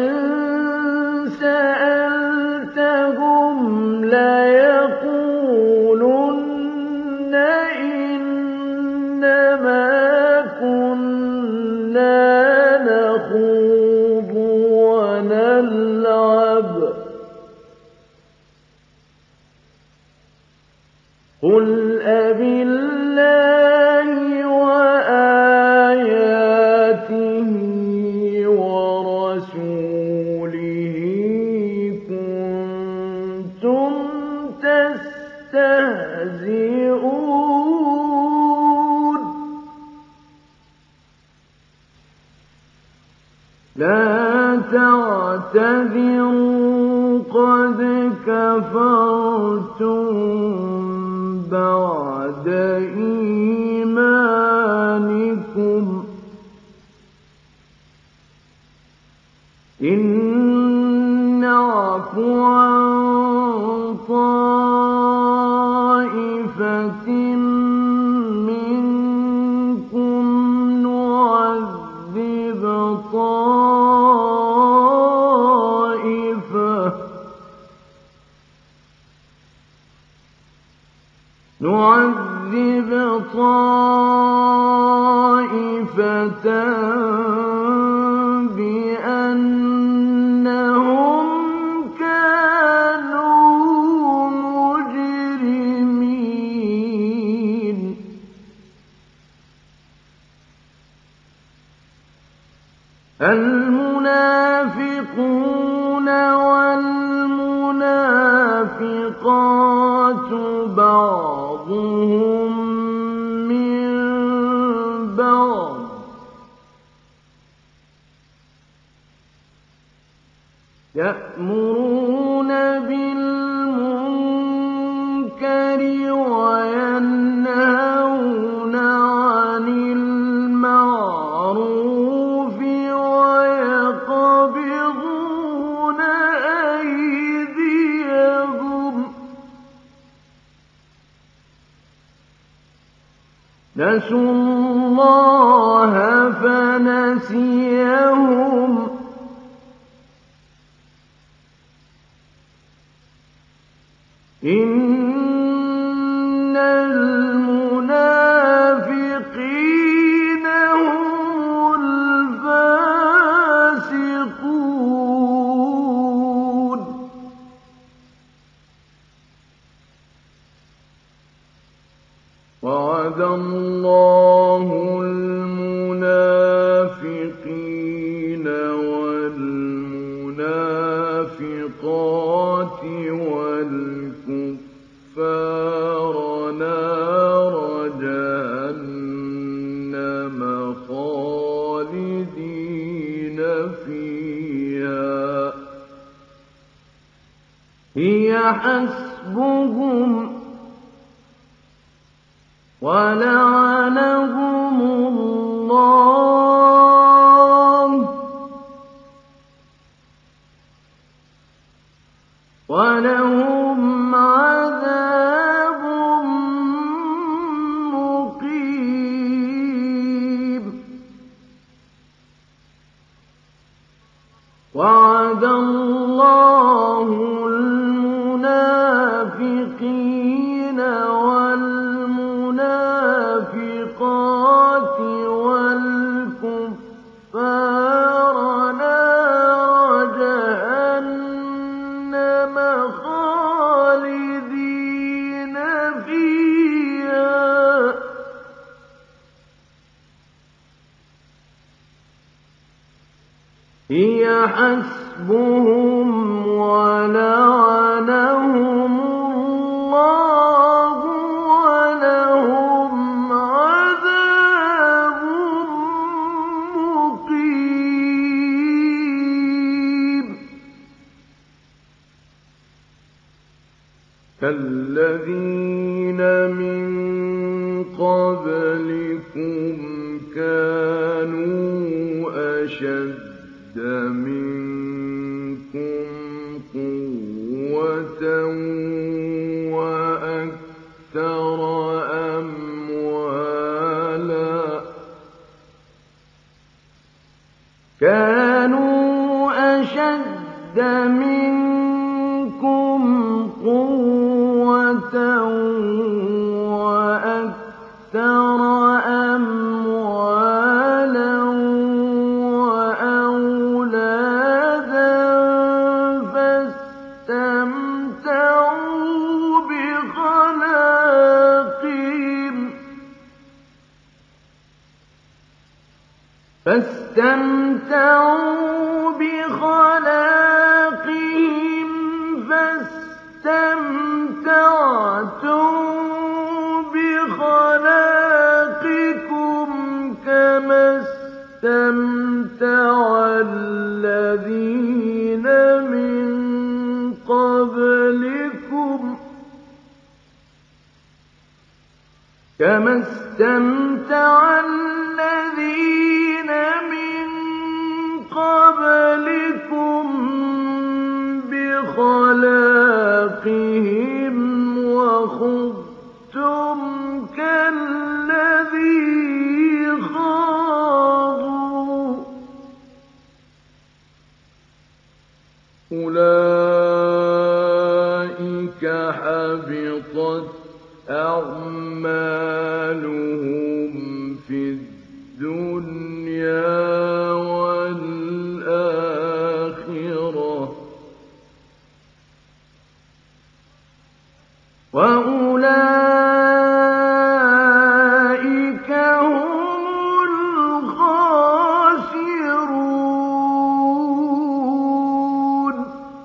سألتهم ليقولن إنما كنا نخوض ونلعب قل أبالله وآياته ورسوله لا تعتذروا قد كفرتم بعد إيمانكم إن نعف عن طائفة منكم نعذب طائفة بأنهم كانوا مجرمين المنافقون والمنافقات بعضهم من بعض يأمرون بالمنكر وينهون عن المعروف ويقبضون أيديهم نسوا الله فنسيهم إن المنافقين هم الفاسقون وعد الله المنافقين والمنافقات والكفار نار جهنم خالدين فيها هي حسبهم ولعنهم الله ولهم عذاب مقيم وعد الله المنافقين والمنافقات والكفار نار جهنم خالدين فيها هي حسبهم ولعنهم الله ولهم عذاب مقيم كالذين من قبلكم كانوا أشد منكم قوة وأكثر أموالا وأكثر أموالا وأولادا فاستمتعوا بخلاقهم فاستمتعتم بخلاقكم كما استمتع اسْتَمْتَعَ الَّذِينَ مِن قَبْلِكُم بِخَلَاقِهِمْ وَخُضْتُمْ كَالَّذِي خَاضُوا أُولَٰئِكَ حَبِطَتْ أَعْمَالُهُمْ فِي الدُّنْيَا وَالْآخِرَةِ ۖ وَأُولَٰئِكَ هُمُ الْخَاسِرُونَ.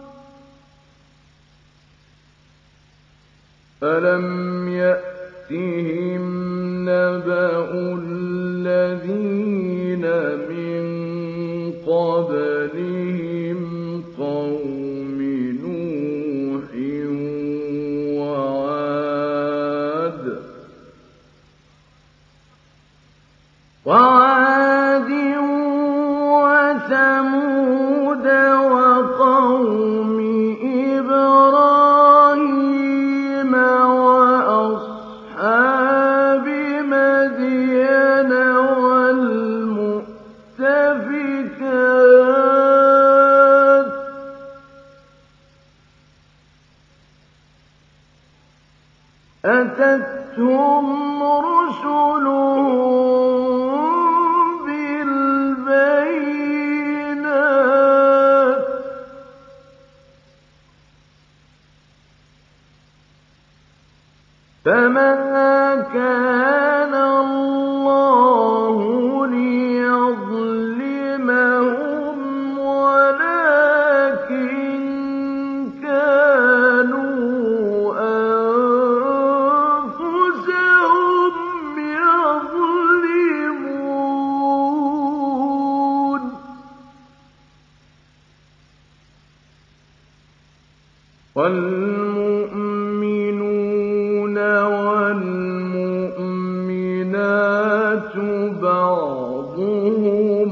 أَلَمْ يَأْتِهِمْ نَبَأُ الَّذِينَ مِن قَبْلِهِمْ قَوْمِ نُوحٍ وَعَادٍ وَثَمُودَ وَقَوْمِ إِبْرَاهِيمَ وَأَصْحَابِ مَدْيَنَ وَالْمُؤْتَفِكَاتِ ۚ أَتَتْهُمْ رُسُلُهُم بِالْبَيِّنَاتِ ۖ فَمَا كَانَ اللَّهُ لِيَظْلِمَهُمْ وَلَٰكِن كَانُوا أَنفُسَهُمْ يَظْلِمُونَ. وَالْمُؤْمِنُونَ وَالْمُؤْمِنَاتُ بَعْضُهُمْ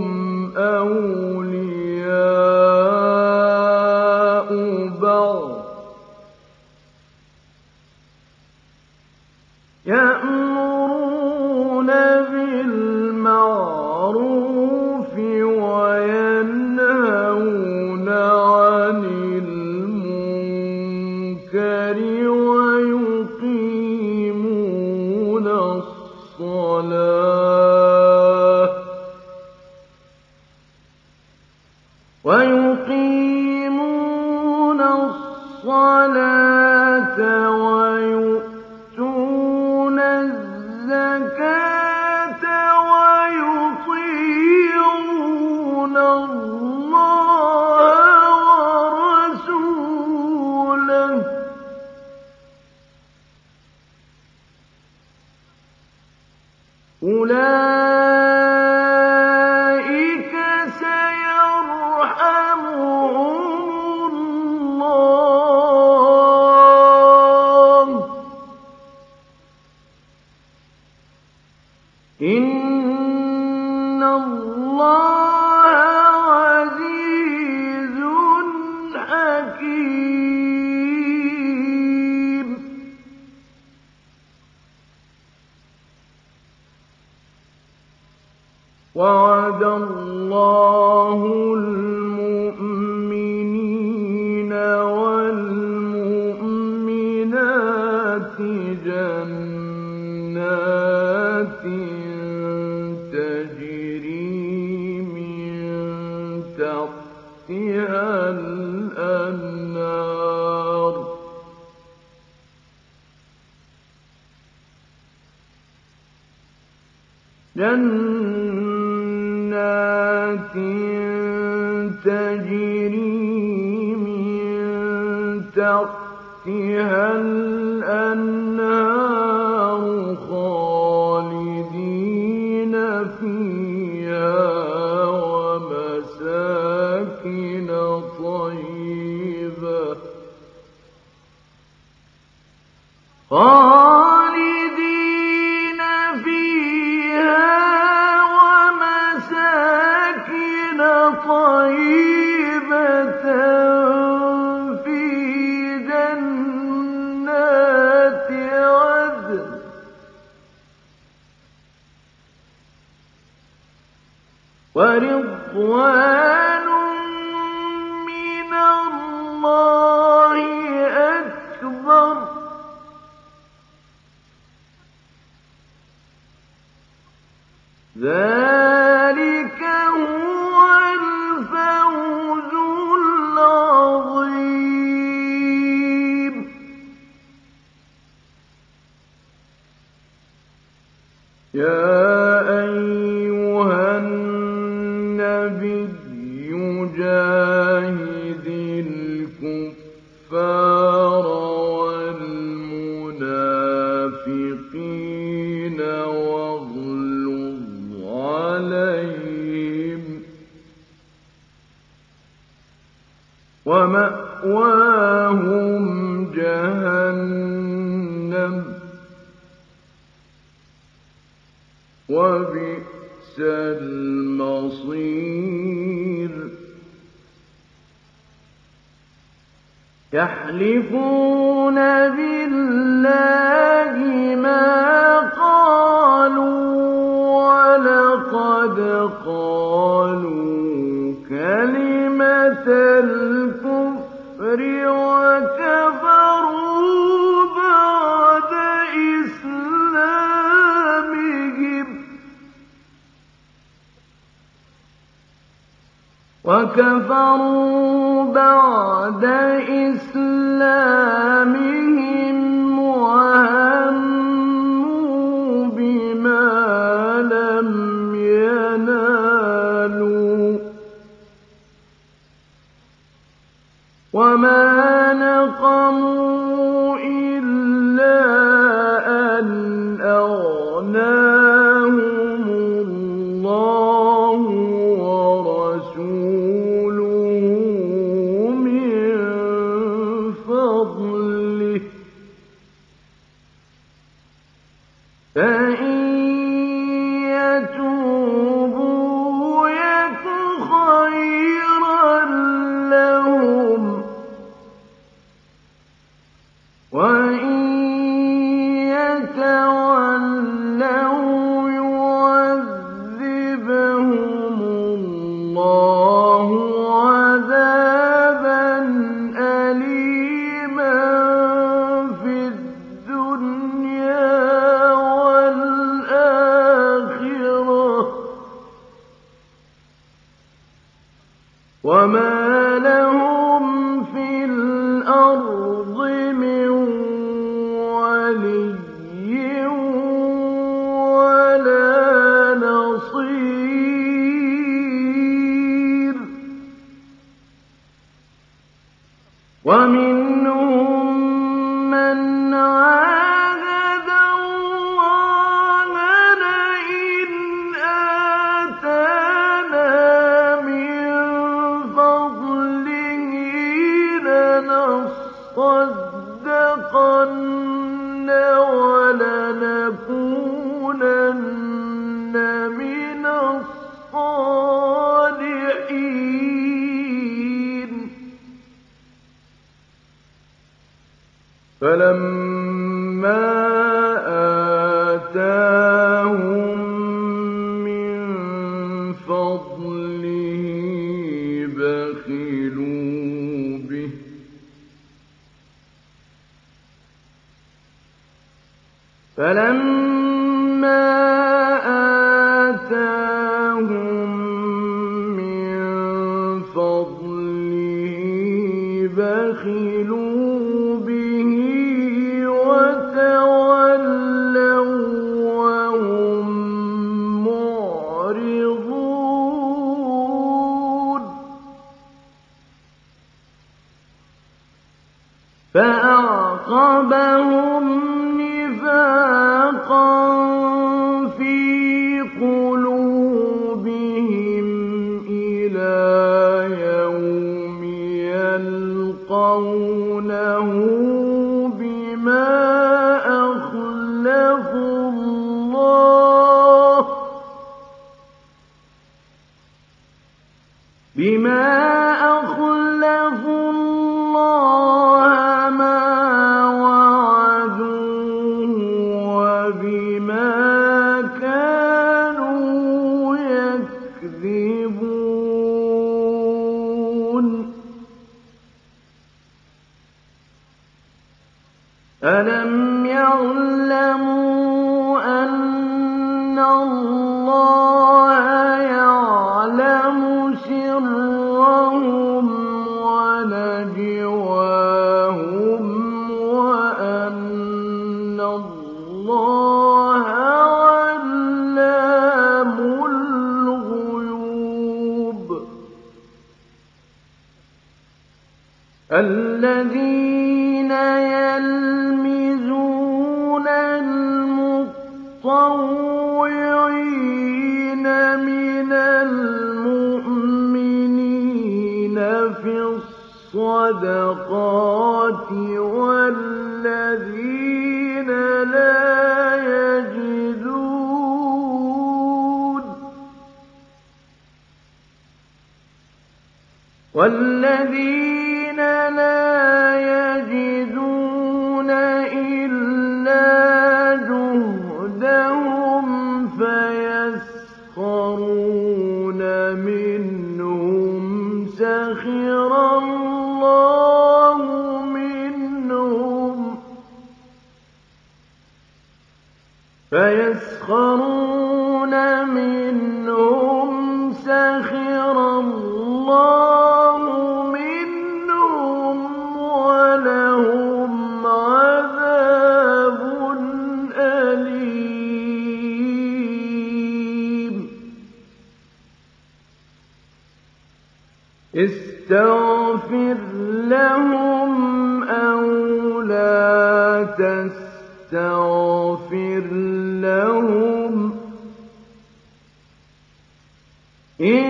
أَوْلِيَاءُ بَعْضٍ ۚ يَأْمُرُونَ بِالْمَعْرُوفِ وَيَنْهَوْنَ عَنِ الْمُنكَرِ وَيُقِيمُونَ الصَّلَاةَ وَيُؤْتُونَ الزَّكَاةَ وَيُطِيعُونَ اللَّهَ وَرَسُولَهُ ۚ أُولَٰئِكَ سَيَرْحَمُهُمُ اللَّهُ ۗ إِنَّ اللَّهَ عَزِيزٌ حَكِيمٌ. وَعَدَ اللَّهُ الْمُؤْمِنِينَ وَالْمُؤْمِنَاتِ جَنَّاتٍ تَجْرِي مِن تَحْتِهَا الْأَنْهَارُ خَالِدِينَ فِيهَا وَمَسَاكِنَ طَيِّبَةً خَالِدِينَ فِيهَا ورضوان من الله أكبر ذلك هو الفوز العظيم يا أيها النبي جاهد الكفار والمنافقين واغلظ عليهم ومأواهم جهنم وبئس المصير يحلفون بالله ما قالوا ولقد قالوا كلمة الكفر وكفروا بعد إسلامهم وهموا بما لم ينالوا وما نقموا إلا أن أغناهم الله ورسوله من فضله فإن يتوبوا يك خيرا لهم وإن يتولوا يعذبهم الله عذابا أليما في الدنيا والآخرة وما لهم في الأرض من ولي ولا نصير ومنهم من عاهد الله لئن آتانا من فضله لنصدقن ولنكونن من الصالحين فلما آتاهم من فضله بخلوا به فلما آتاهم من فضله بخلوا به وتولوا وهم معرضون فأعقبهم نفاقا في قلوبهم إلى يوم يلقونه بما أخلفوا الله ما وعدوه وبما كانوا يكذبون أَلَمْ يَعْلَمُوا أَنَّ اللَّهَ يَعْلَمُ سِرَّهُمْ وَنَجْوَاهُمْ وَأَنَّ اللَّهَ عَلَّامُ الْغُيُوبِ الَّذِينَ يَلْمِزُونَ الْمُطَّوِّعِينَ مِنَ الْمُؤْمِنِينَ فِي الصَّدَقَاتِ وَالَّذِينَ لا يجدون إلا جهدهم فيسخرون منهم سخر الله منهم وَلَهُمْ عَذَابٌ أَلِيمٌ اسْتَغْفِرْ لَهُمْ أَوْ لَا تَسْتَغْفِرْ لَهُمْ إِن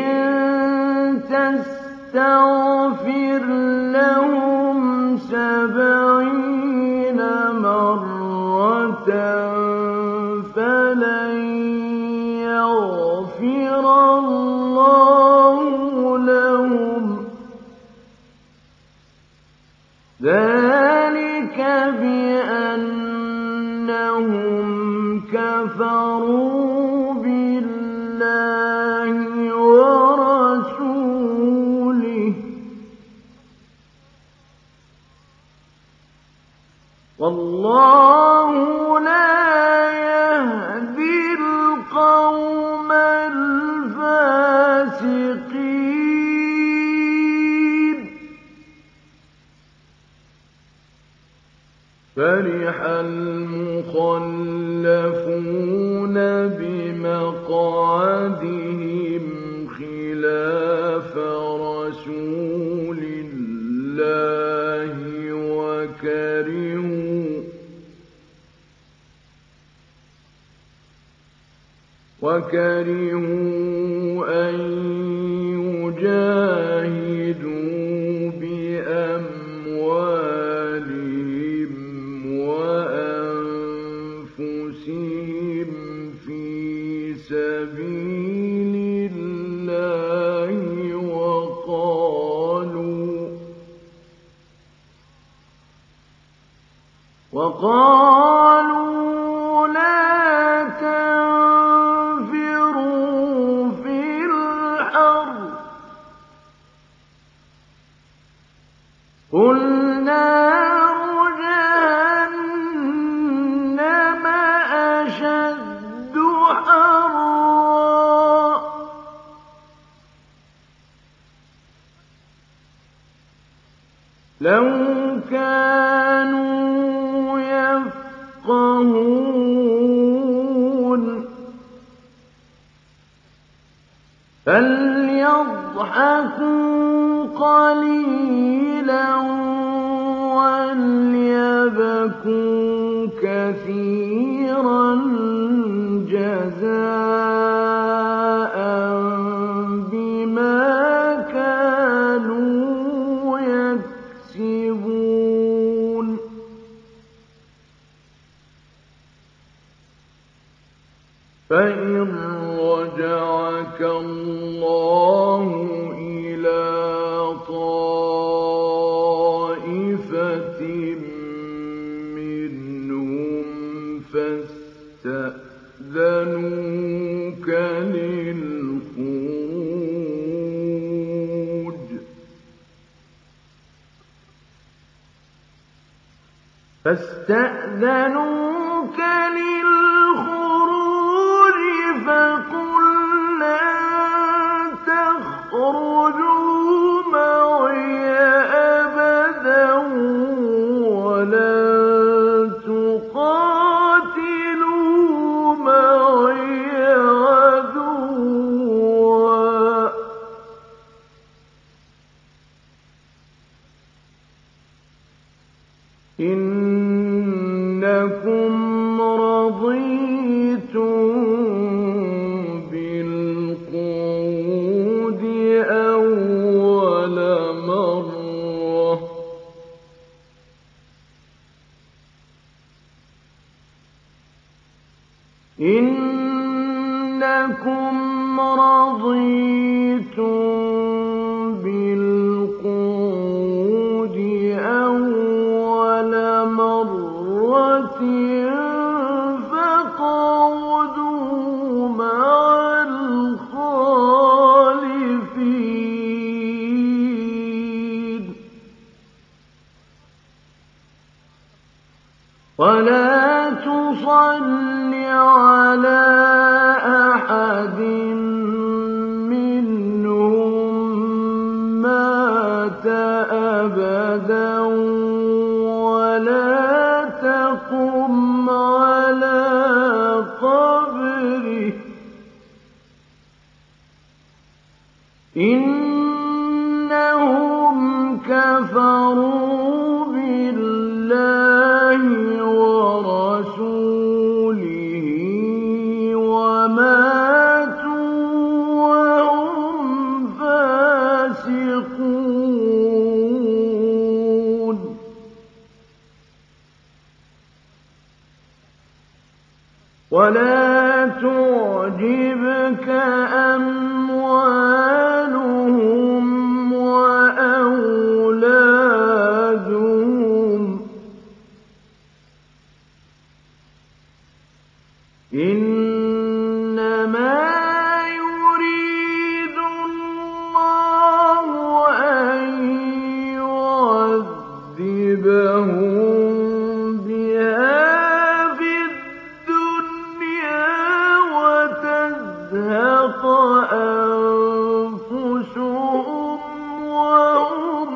تَسْتَغْفِرْ لَهُمْ 70 مرة فلن يغفر الله لهم ذلك بأنهم كفروا بالله ورسوله والله لا يهدي القوم الفاسقين فرح المخلفون بمقعدهم خلاف رسول الله وكرهوا أن يجاهدوا بأموالهم وأنفسهم في سبيل الله وقالوا لا تنفروا في الحر قل نار جهنم أشد حرا لو كانوا يفقهون فليضحكوا قليلا وليبكوا كثيرا جزاء بما كانوا يكسبون فإن رجعك الله إلى طائفة منهم فاستأذنوك للخروج فاستأذنوك للخروج فقل لن تخرجوا معي أبدا ولن تقاتلوا معي عدوا إنكم رضيتم بالقعود أول مرة إنكم رضيتم بالقعود أول مرة فاقعدوا مع الخالفين ولا تصل على أحد منهم مات أبدا ولا تقم على قبره إنهم كفروا بالله ورسوله وماتوا وهم فاسقون ولا تعجبك أموالهم وأولادهم إنما يريد الله أن يعذبهم بها في الدنيا وتزهق أنفسهم وهم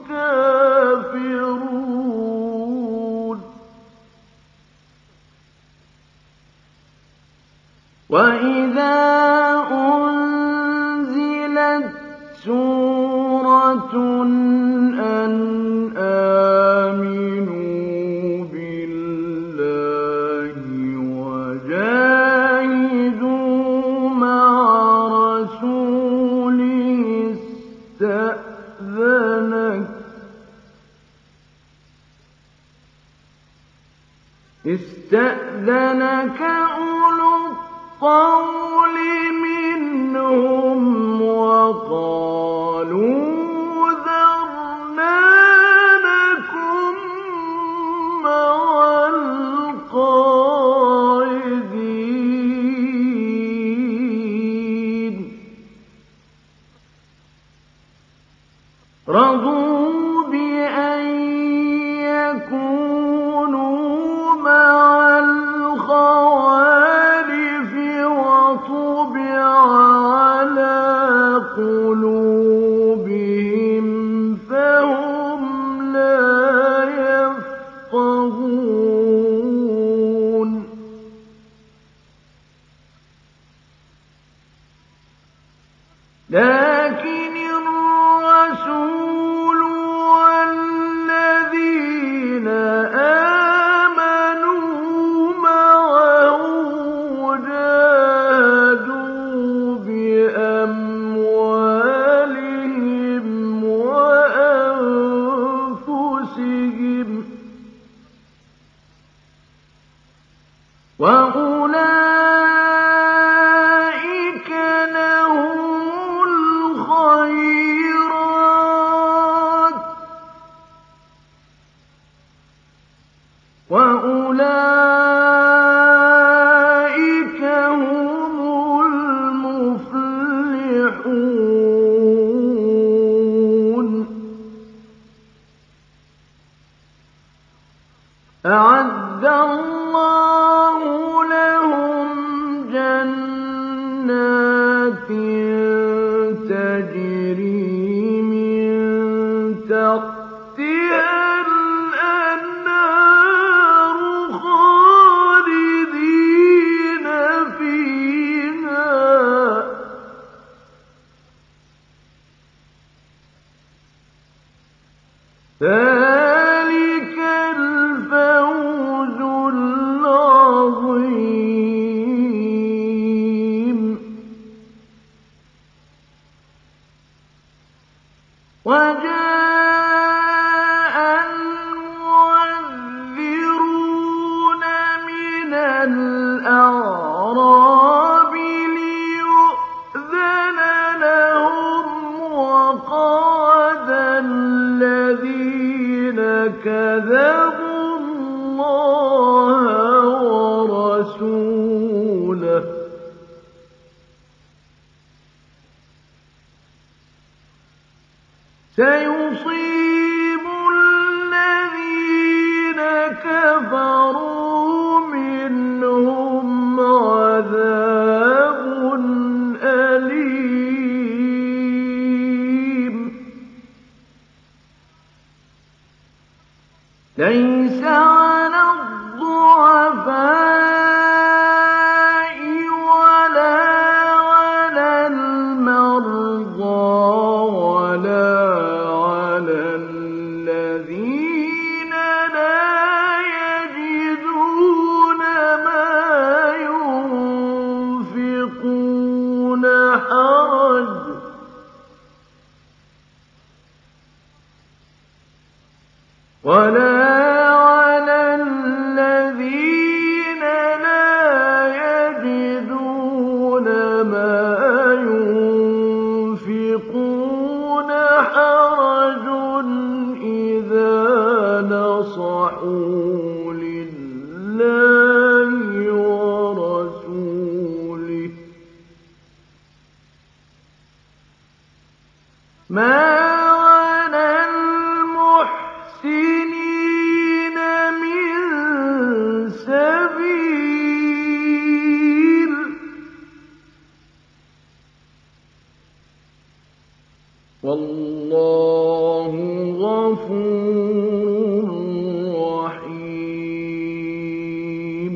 كافرون وإذا أنزلت سورة أن آمنوا بالله وجاهدوا مع رسوله استأذنك أولو الطول منهم وقالوا ذرنا نكن مع القاعدين رضوا بأن يكونوا مع الخوالف وطبع على قلوبهم فهم لا يفقهون لكن الرسول والذين آمنوا معه جاهدوا بأموالهم وأنفسهم وأولئك لهم الخيرات وأولئك هم المفلحون أَعَدَّ اللَّهُ لَهُمْ جَنَّاتٍ تَجْرِي مِن تَحْتِهَا الْأَنْهَارُ خَالِدِينَ فِيهَا ۚ ذَلِكَ الْفَوْزُ الْعَظِيمُ. وَجَاءَ الْمُعَذِّرُونَ مِنَ الْأَعْرَابِ لِيُؤْذَنَ لَهُمْ وَقَعَدَ الَّذِينَ كَذَبُوا اللَّهَ وَرَسُولَهُ سَيُصِيبُ الَّذِينَ كَفَرُوا مِنْهُمْ عَذَابٌ أَلِيمٌ. لَيْسَ عَلَى الضُّعَفَاءِ وَلَا عَلَى الْمَرْضَىٰ وَلَا عَلَى الَّذِينَ لَا يَجِدُونَ مَا يُنفِقُونَ حَرَجٌ إِذَا نَصَحُوا لِلَّهِ وَرَسُولِهِ ۚ مَا عَلَى الْمُحْسِنِينَ مِن سَبِيلٍ ۚ وَاللَّهُ غَفُورٌ رَّحِيمٌ.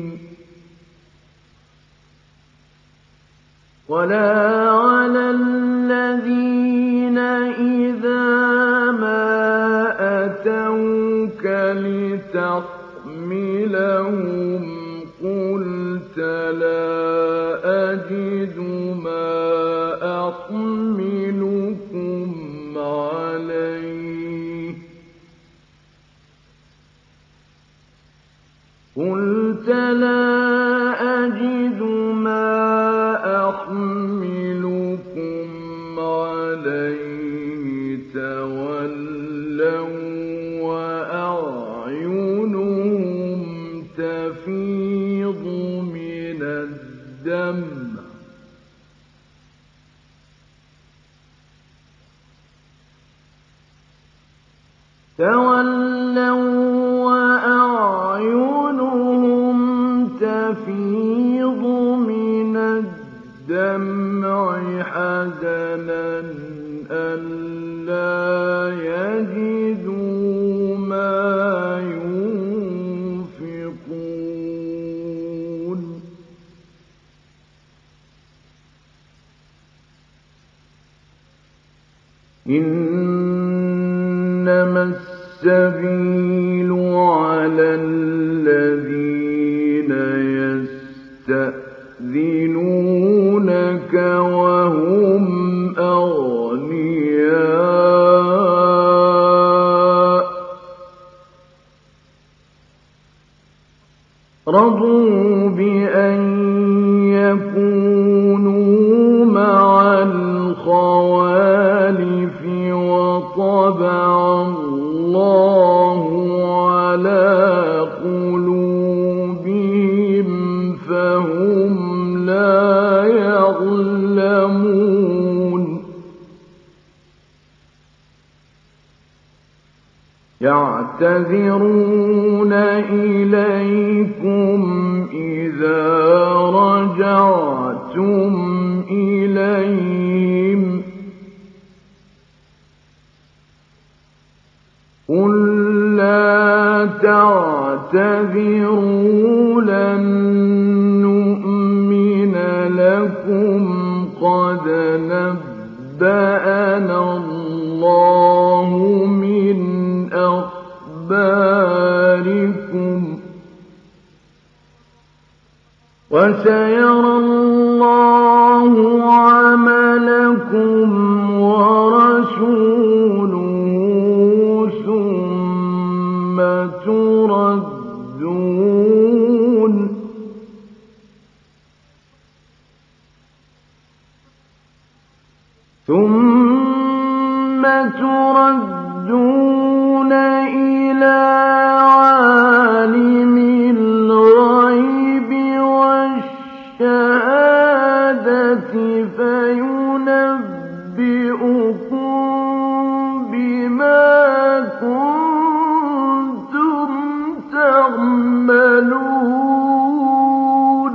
وَلَا عَلَى الَّذِينَ إِذَا مَا أَتَوْكَ لِتَحْمِلَهُمْ قُلْتَ لَا أَجِدُ مَا أَحْمِلُكُمْ عَلَيْهِ تَوَلَّوْا وَأَعْيُنُهُمْ تَفِيضُ مِنَ الدَّمْعِ حَزَنًا أَلَّا يَجِدُوا مَا يُنفِقُونَ إِنَّمَا السَّبِيلُ عَلَى الَّذِينَ يَسْتَأْذِنُونَكَ وَهُمْ أَغْنِيَاءُ رَضُوا بِأَن يَكُونُوا مَعَ الْخَوَالِفِ وَطَبَعَ اللَّهُ عَلَىٰ قُلُوبِهِمْ فَهُمْ لَا يَعْلَمُونَ يعتذرون إليكم إذا رجعتم إليهم قل لا تعتذروا لن نؤمن لكم قد نبأنا الله من أخباركم وسيرى الله عملكم ورسوله ثم تردون إلى عالم الغيب والشهادة فينبئكم بما كنتم تعملون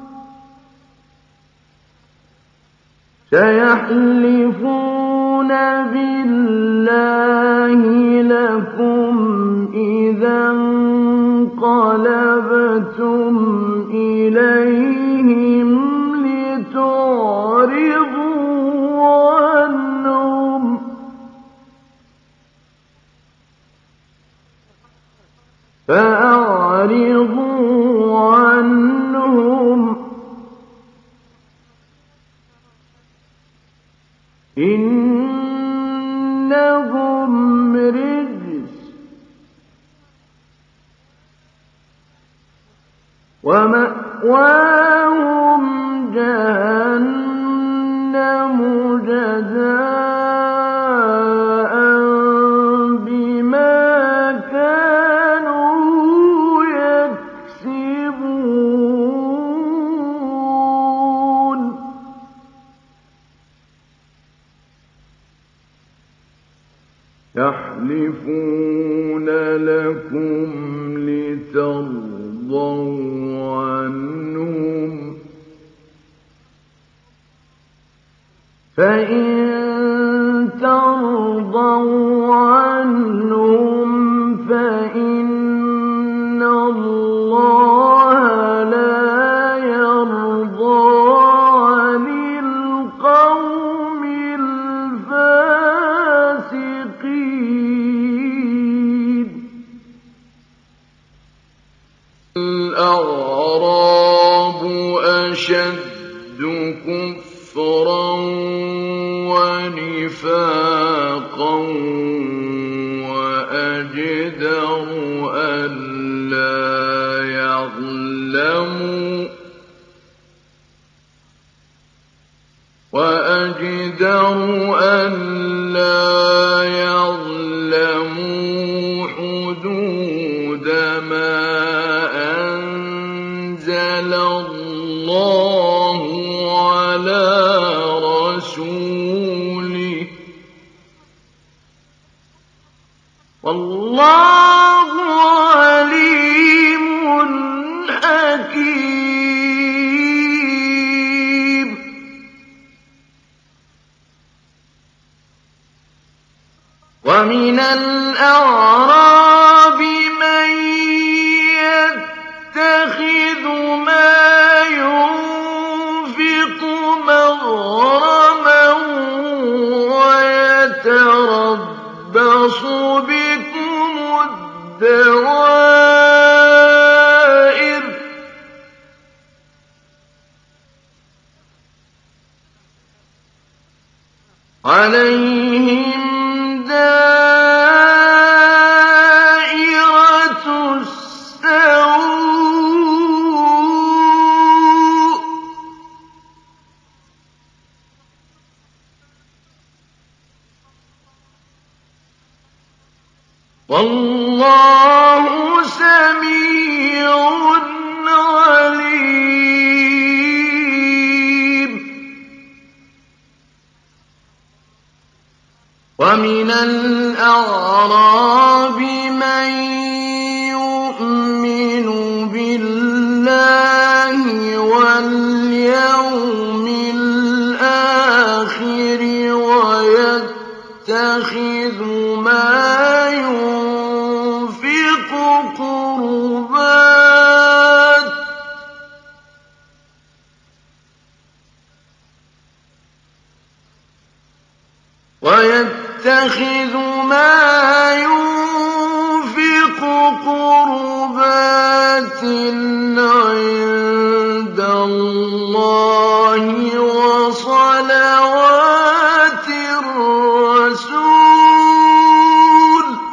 سيحلفون بالله لكم إذا انقلبتم إليهم لتعرضوا عنهم فأعرضوا عنهم إنهم رجس ومأواهم جهنم جزاء بما كانوا يكسبون يحلفون لكم لترضوا عنهم فإن ترضوا عنهم فإن الله لا يرضى عن القوم الفاسقين الأعراب أشد كفرا ونفاقا وأجدر ألا يعلموا حدود ما أنزل الله على رسوله والله عليم حكيم ومن الأعراب من يتخذ ما ينفق مغرما ويتربص بكم الدوائر عليهم دائرة السوء والله سميع عليم وَمِنَ الْأَعْرَابِ مَن يُؤْمِنُ بِاللَّهِ وَالْيَوْمِ الْآخِرِ وَيَتَّخِذُ مَا يُنفِقُ قُرُبَاتٍ عِندَ اللَّهِ وَصَلَوَاتِ الرَّسُولِ ۚ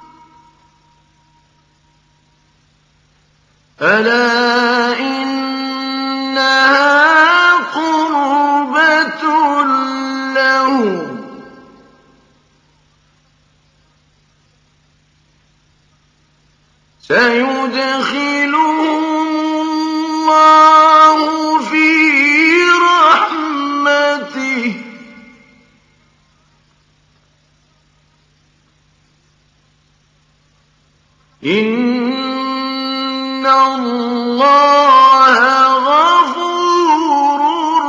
أَلَا إِنَّهَا قُرْبَةٌ لَّهُمْ ۚ سَيُدْخِلُهُمُ اللَّهُ فِي رَحْمَتِهِ ۗ إِنَّ اللَّهَ غَفُورٌ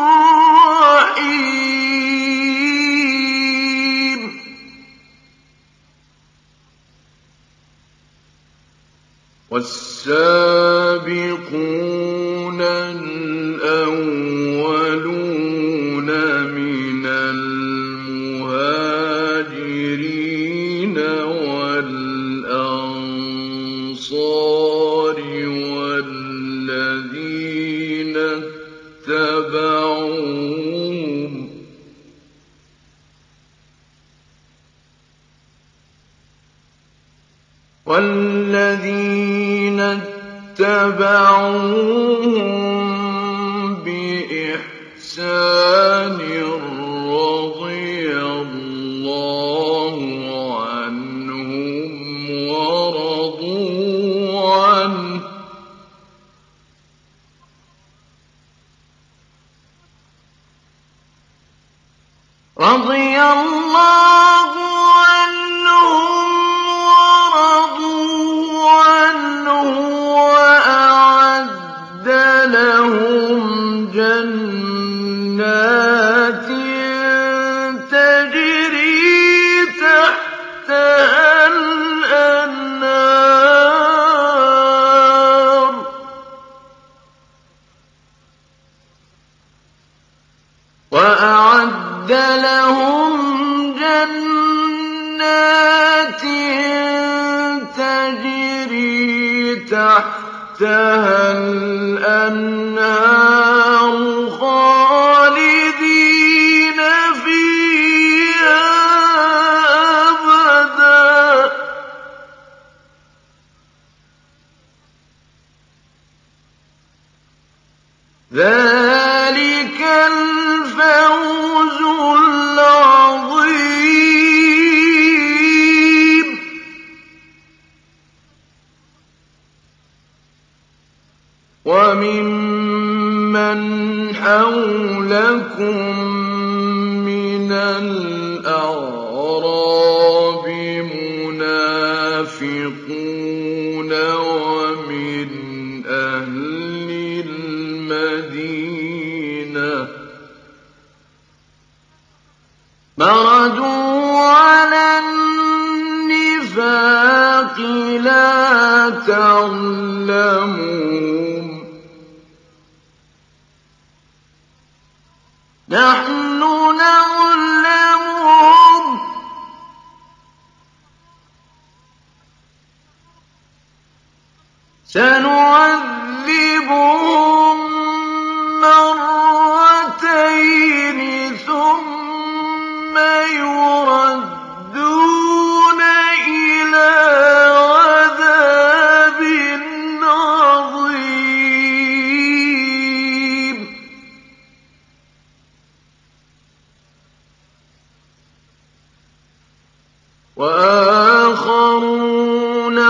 رَّحِيمٌ. وَالسَّابِقُونَ الْأَوَّلُونَ مِنَ الْمُهَاجِرِينَ وَالْأَنصَارِ وَالَّذِينَ اتَّبَعُوهُم بِإِحْسَانٍ رَّضِيَ اللَّهُ عَنْهُمْ وَرَضُوا عَنْهُ ۚ رَضِيَ اللَّهُ عَنْهُمْ وَرَضُوا عَنْهُ وَأَعَدَّ لَهُمْ جَنَّاتٍ تَجْرِي تَحْتَهَا الْأَنْهَارُ ۖ وَأَعَدَّ لَهُمْ جَنَّاتٍ تَجْرِي تَحْتَهَا الْأَنْهَارُ خَالِدِينَ فِيهَا أَبَدًا ۚ ذَٰلِكَ الْفَوْزُ الْعَظِيمُ. وَمِمَّنْ حَوْلَكُم مِّنَ الْأَعْرَابِ مُنَافِقُونَ وَمِنْ أَهْلِ الْمَدِينَةِ ۖ مَرَدُوا عَلَى النِّفَاقِ لَا تَعْلَمُهُمْ ۖ نَحْنُ نَعْلَمُهُمْ ۚ سَنُعَذِّبُهُم مَّرَّتَيْنِ ثُمَّ يُرَدُّونَ إِلَىٰ عَذَابٍ عَظِيمٍ. وَآخَرُونَ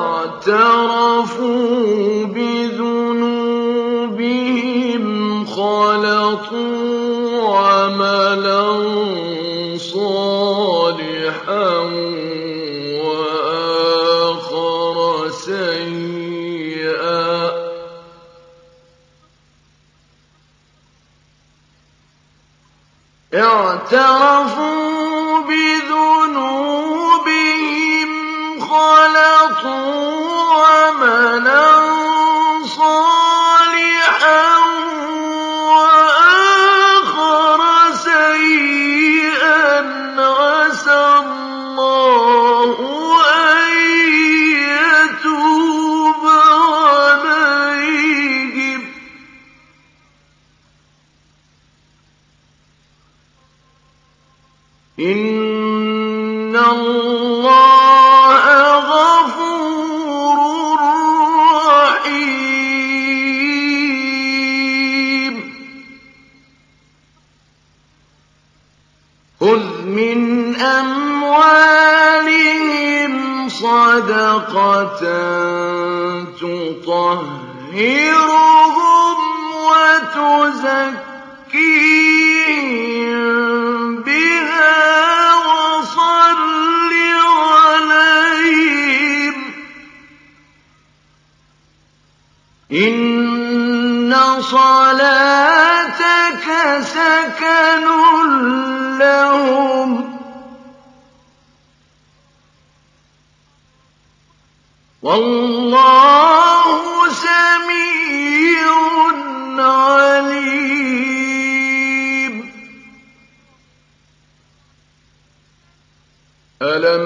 اعْتَرَفُوا بِذُنُوبِهِمْ خَلَطُوا عَمَلًا صَالِحًا صَالِحًا وَآخَرَ سَيِّئًا ۚ اعْتَرَفُوا بِذُنُوبِهِمْ خَلَطُوا عَمَلًا صَالِحًا وَآخَرَ سَيِّئًا عَسَى اللَّهُ أَن يَتُوبَ عَلَيْهِمْ ۚ إِنَّ اللَّهَ غَفُورٌ رَّحِيمٌ. خُذْ مِنْ أَمْوَالِهِمْ صَدَقَةً تُطَهِّرُهُمْ وَتُزَكِّيهِم بِهَا وَصَلِّ عَلَيْهِمْ ۖ إِنَّ صَلَاتَكَ سَكَنٌ لَّهُمْ ۗ وَاللَّهُ سَمِيعٌ عَلِيمٌ. أَلَمْ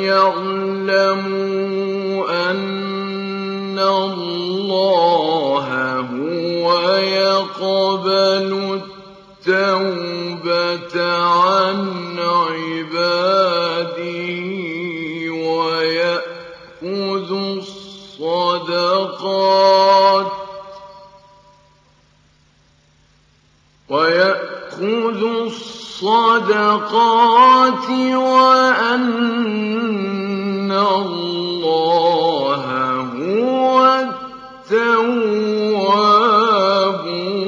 يَعْلَمُوا أَنَّ اللَّهَ هُوَ يَقْبَلُ التَّوْبَةَ عَنْ عِبَادِهِ وَيَأْخُذُ الصَّدَقَاتِ وَأَنَّ اللَّهَ هُوَ التَّوَّابُ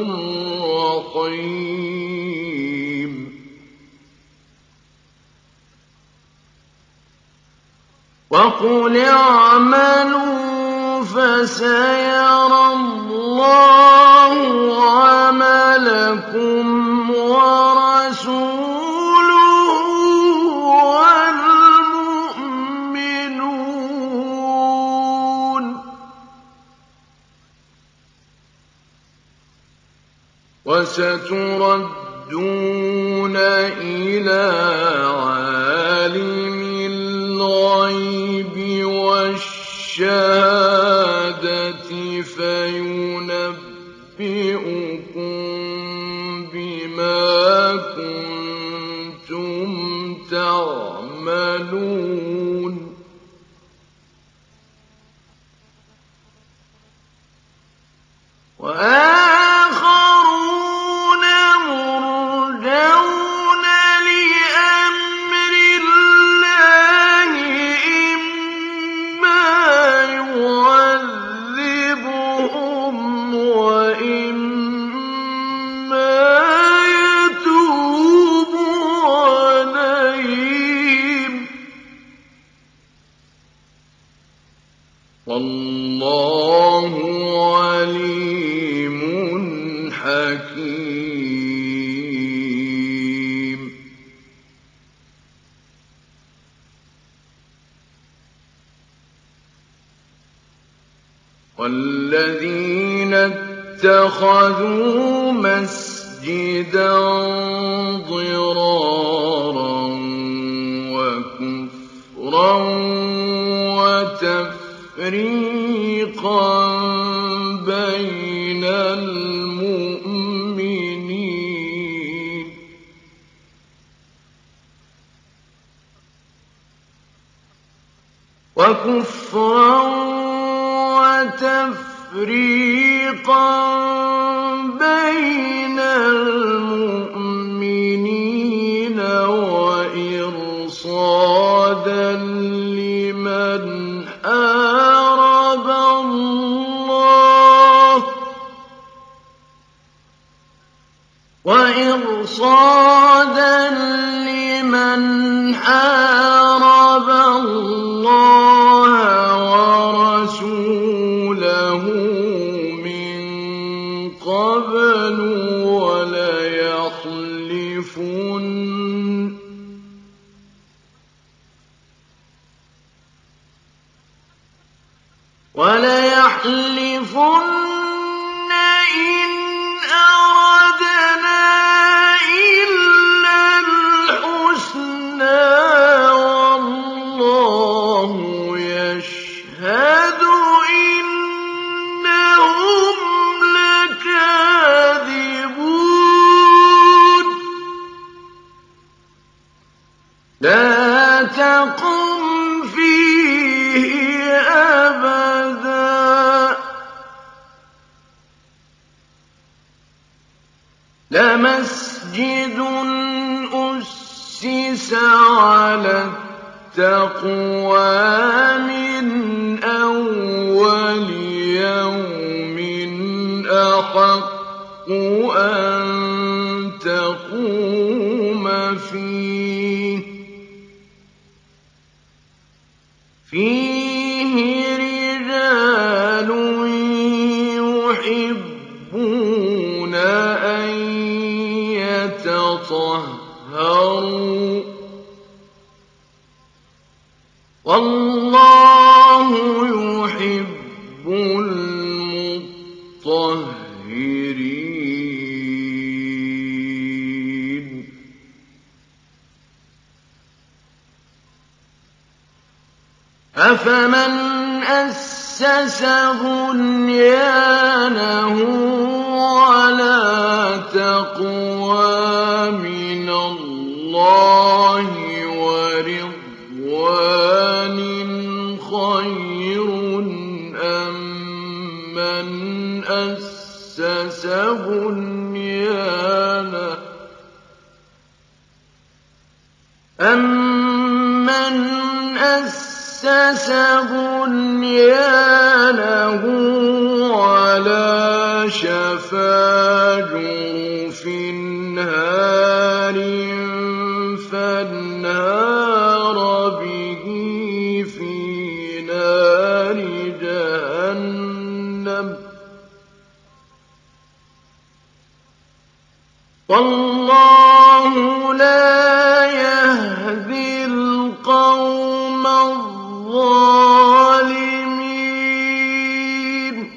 الرَّحِيمُ. وَقُلِ اعْمَلُوا فَسَيَرَى اللَّهُ عَمَلَكُمْ وَرَسُولُهُ وَالْمُؤْمِنُونَ ۖ وَسَتُرَدُّونَ إِلَىٰ عَالِمِ الْغَيْبِ وَالشَّهَادَةِ فَيُنَبِّئُكُم بِمَا كُنتُمْ تَعْمَلُونَ. وَآخَرُونَ مُرْجَوْنَ لِأَمْرِ اللَّهِ إِمَّا يُعَذِّبُهُمْ وَإِمَّا يَتُوبُ عَلَيْهِمْ ۗ وَاللَّهُ عَلِيمٌ حَكِيمٌ. وَالَّذِينَ اتَّخَذُوا مَسْجِدًا ضِرَارًا وَكُفْرًا وَتَفْرِيقًا بَيْنَ الْمُؤْمِنِينَ وَإِرْصَادًا لِّمَنْ حَارَبَ اللَّهَ وَإِرْصَادًا لِّمَنْ حارب الله ورسوله من قبل وليحلفن إن أردنا إلا الحسنى والله يشهد إنهم لكاذبون لا تقم فيه أبدا لمسجد أسس على التقوى من أول يوم أحق أن تقوم فيه رجال يحبون أن يتطهروا والله يحب المطهرين أفمن أسس بنيانه على تقوى من الله ورضوان خير أم من أسس بنيانه على شفا جرف هار فانهار به في نار جهنم والله لا يهدي القوم الظالمين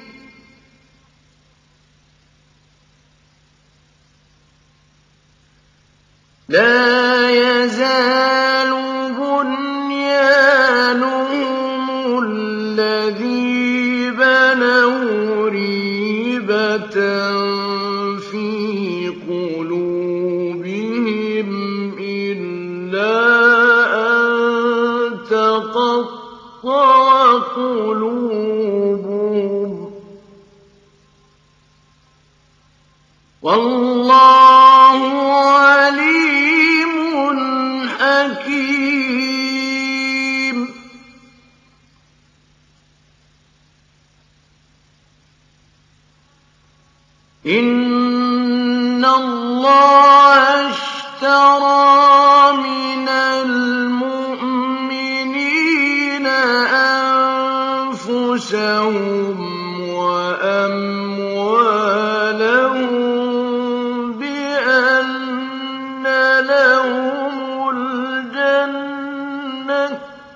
لا يزال بنيانهم الذي بنوا ريبة في قلوبهم إلا أن تقطع قلوبهم والله عليم حكيم إن الله اشترى من المؤمنين أنفسهم وأموالهم بأن لهم الجنة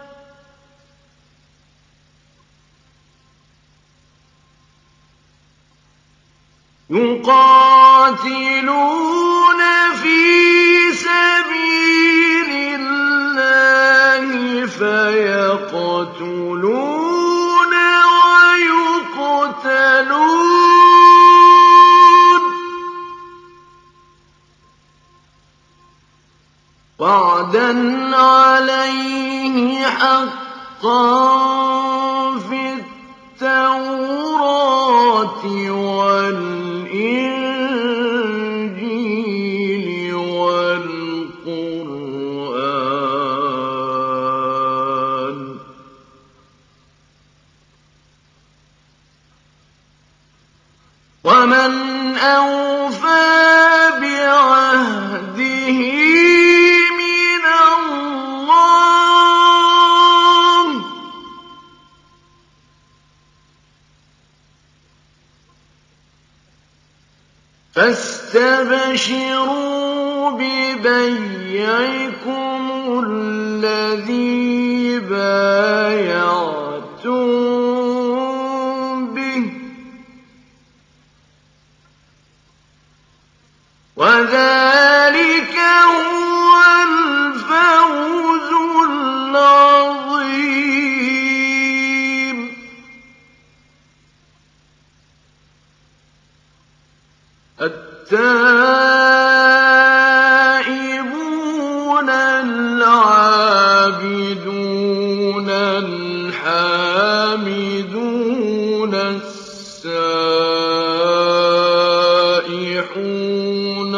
يقاتلون في سبيل الله فيقتلون ويقتلون وعدا عليه حقا في التوراة والإنجيل والقرآن ومن أوفى بعهده من الله فاستبشروا ببيعكم الذي بايعتم به وذلك هو الفوز العظيم. التائبون العابدون الحامدون السائحون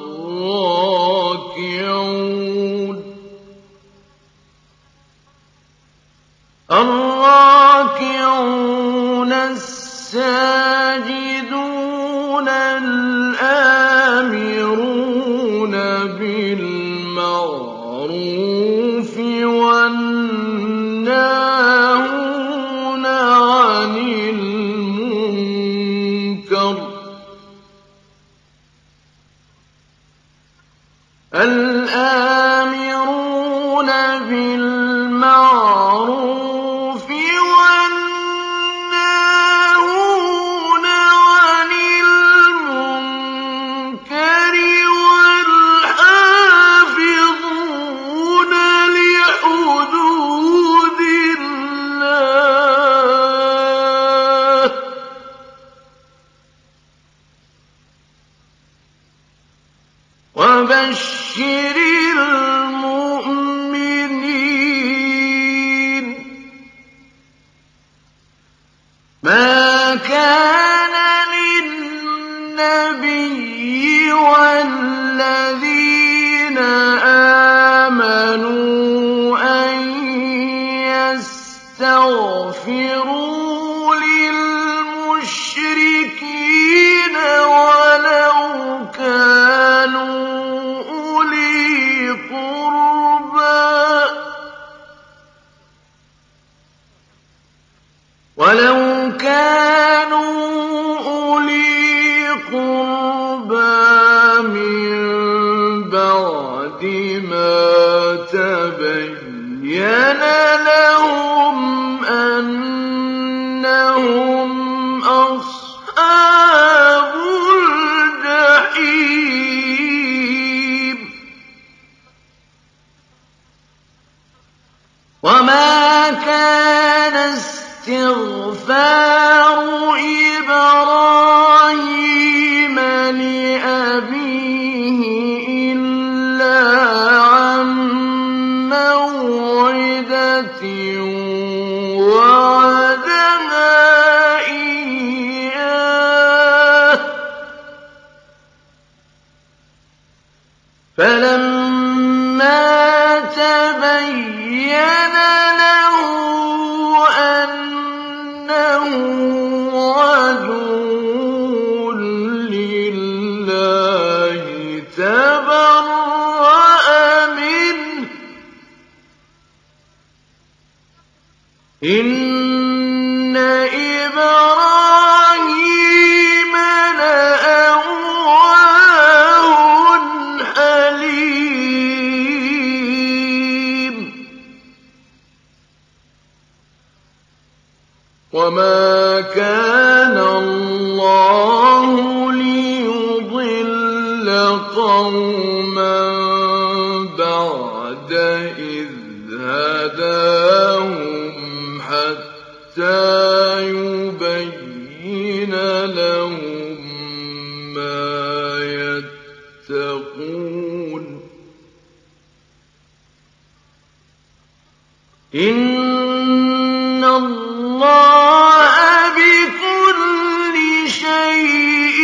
الراكعون الساجدون الآمرون بالمعروف والناهون عن المنكر الآمرون بالمعروف والناهون عن المنكر والحافظون لحدود الله وبشر المؤمنين. ما كان للنبي والذين آمنوا أن يستغفروا للمشركين ولو كانوا أولي قربى من بعد ما تبين لهم أنهم أصحاب الجحيم. وما كان استغفار إبراهيم لأبيه إلا عن موعدة وعدها إياه فلما تبين له أنه عدو لله تبرأ منه إن إبراهيم لأواه حليم. وما كان الله ليضل قوما بعد إذ هداهم حتى يبين لهم ما يتقون إن الله بكل شيء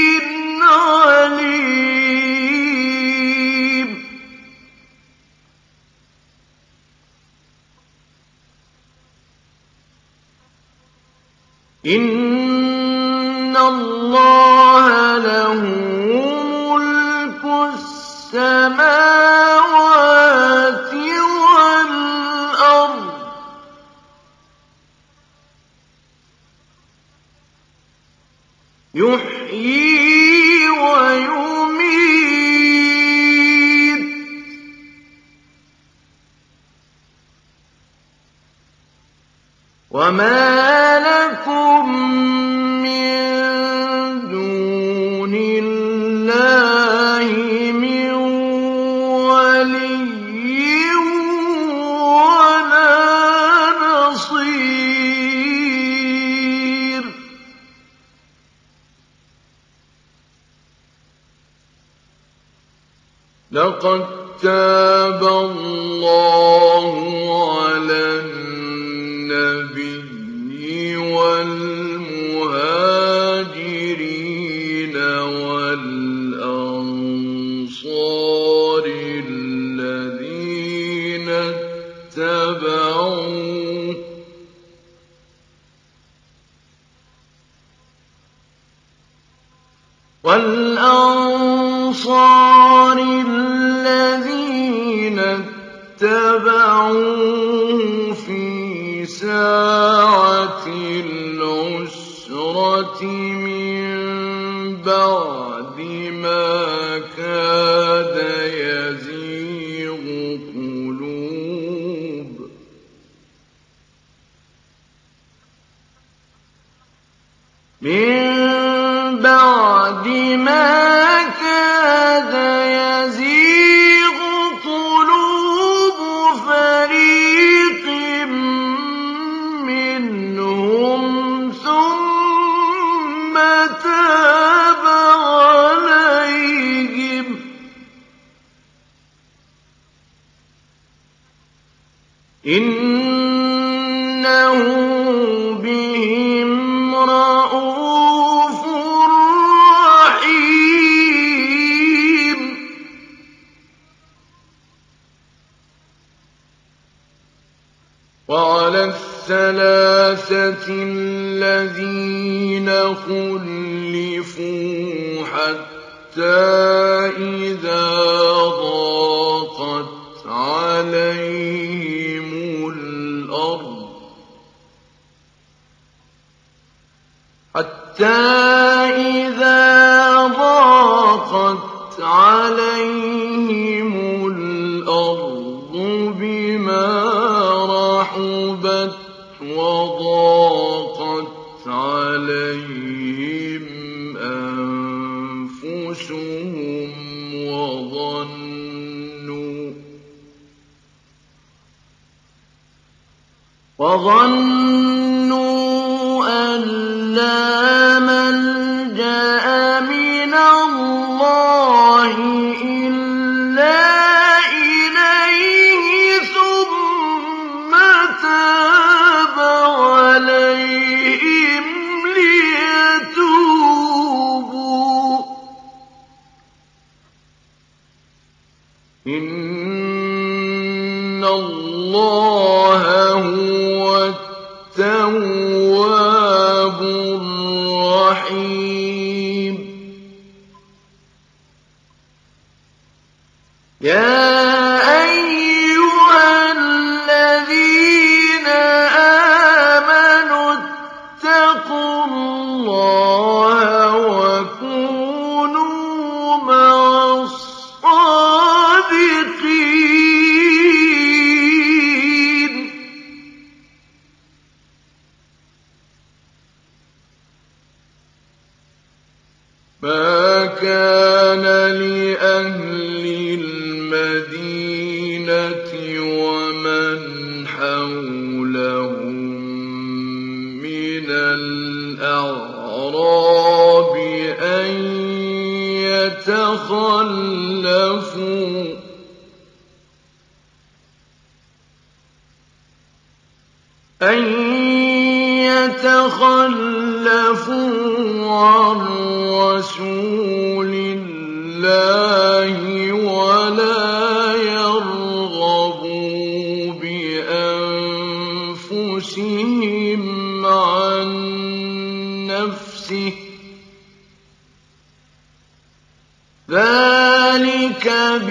عليم. إن الله له ملك السماوات والأرض يحيي ويميت وما لكم من دون الله من ولي ولا نصير لقد تاب الله على النبي والمهاجرين والأنصار الذين اتبعوه في ساعة العسرة من بعد ما كاد يزيغ قلوب فريق منهم ثم تاب عليهم إنه بهم رءوف رحيم وعلى الثلاثة الذين خلفوا حتى إذا ضاقت عليهم الأرض بما رحبت وضاقت عليهم أنفسهم وظنوا أن لا ملجأ من الله إلا إليه ثم تاب عليهم ليتوبوا إن الله هو التواب الرحيم يا أيها الذين آمنوا اتقوا الله وكونوا مع الصادقين ما كان لأهل المدينة ومن حولهم من الأعراب أن يتخلفوا عن رسول الله ولا يرغبوا بأنفسهم عن نفسه ذلك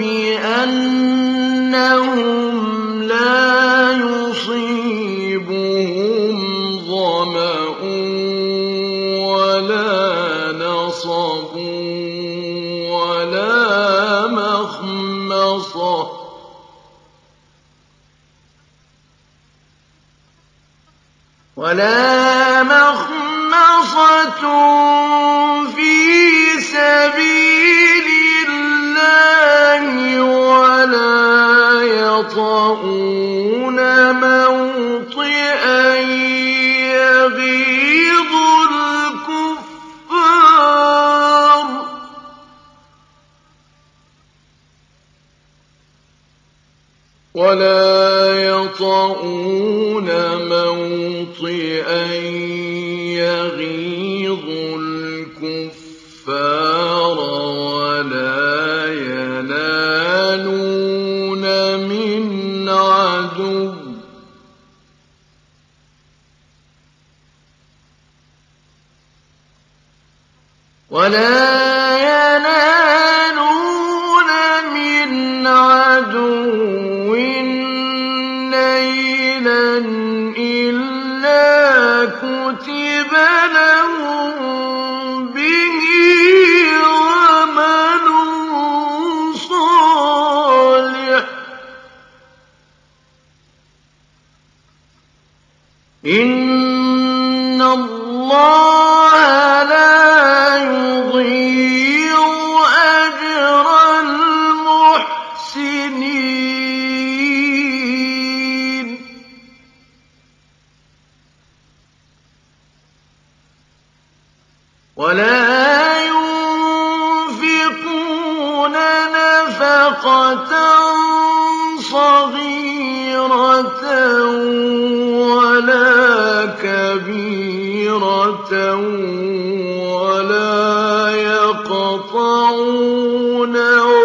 بأنهم لا يصيبهم ظمأ ولا نصب ولا مخمصة ولا مخمصة في سبيل الله ولا يطؤون موطئا يغيظ الكفار ولا ينالون من عدو نيلا إلا كتب لهم به عمل صالح إن الله لا يضيع أجر المحسنين ولا ينفقون نفقة صغيرة ولا كبيرة ولا يقطعون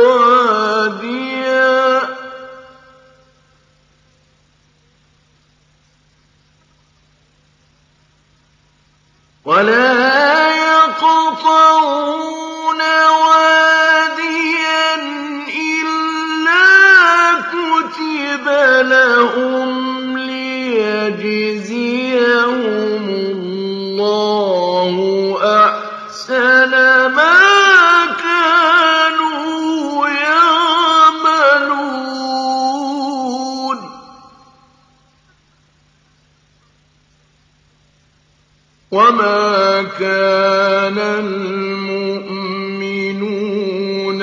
واديا إلا كتب لهم ليجزيهم الله أحسن ما كانوا يعملون وما كان المؤمنون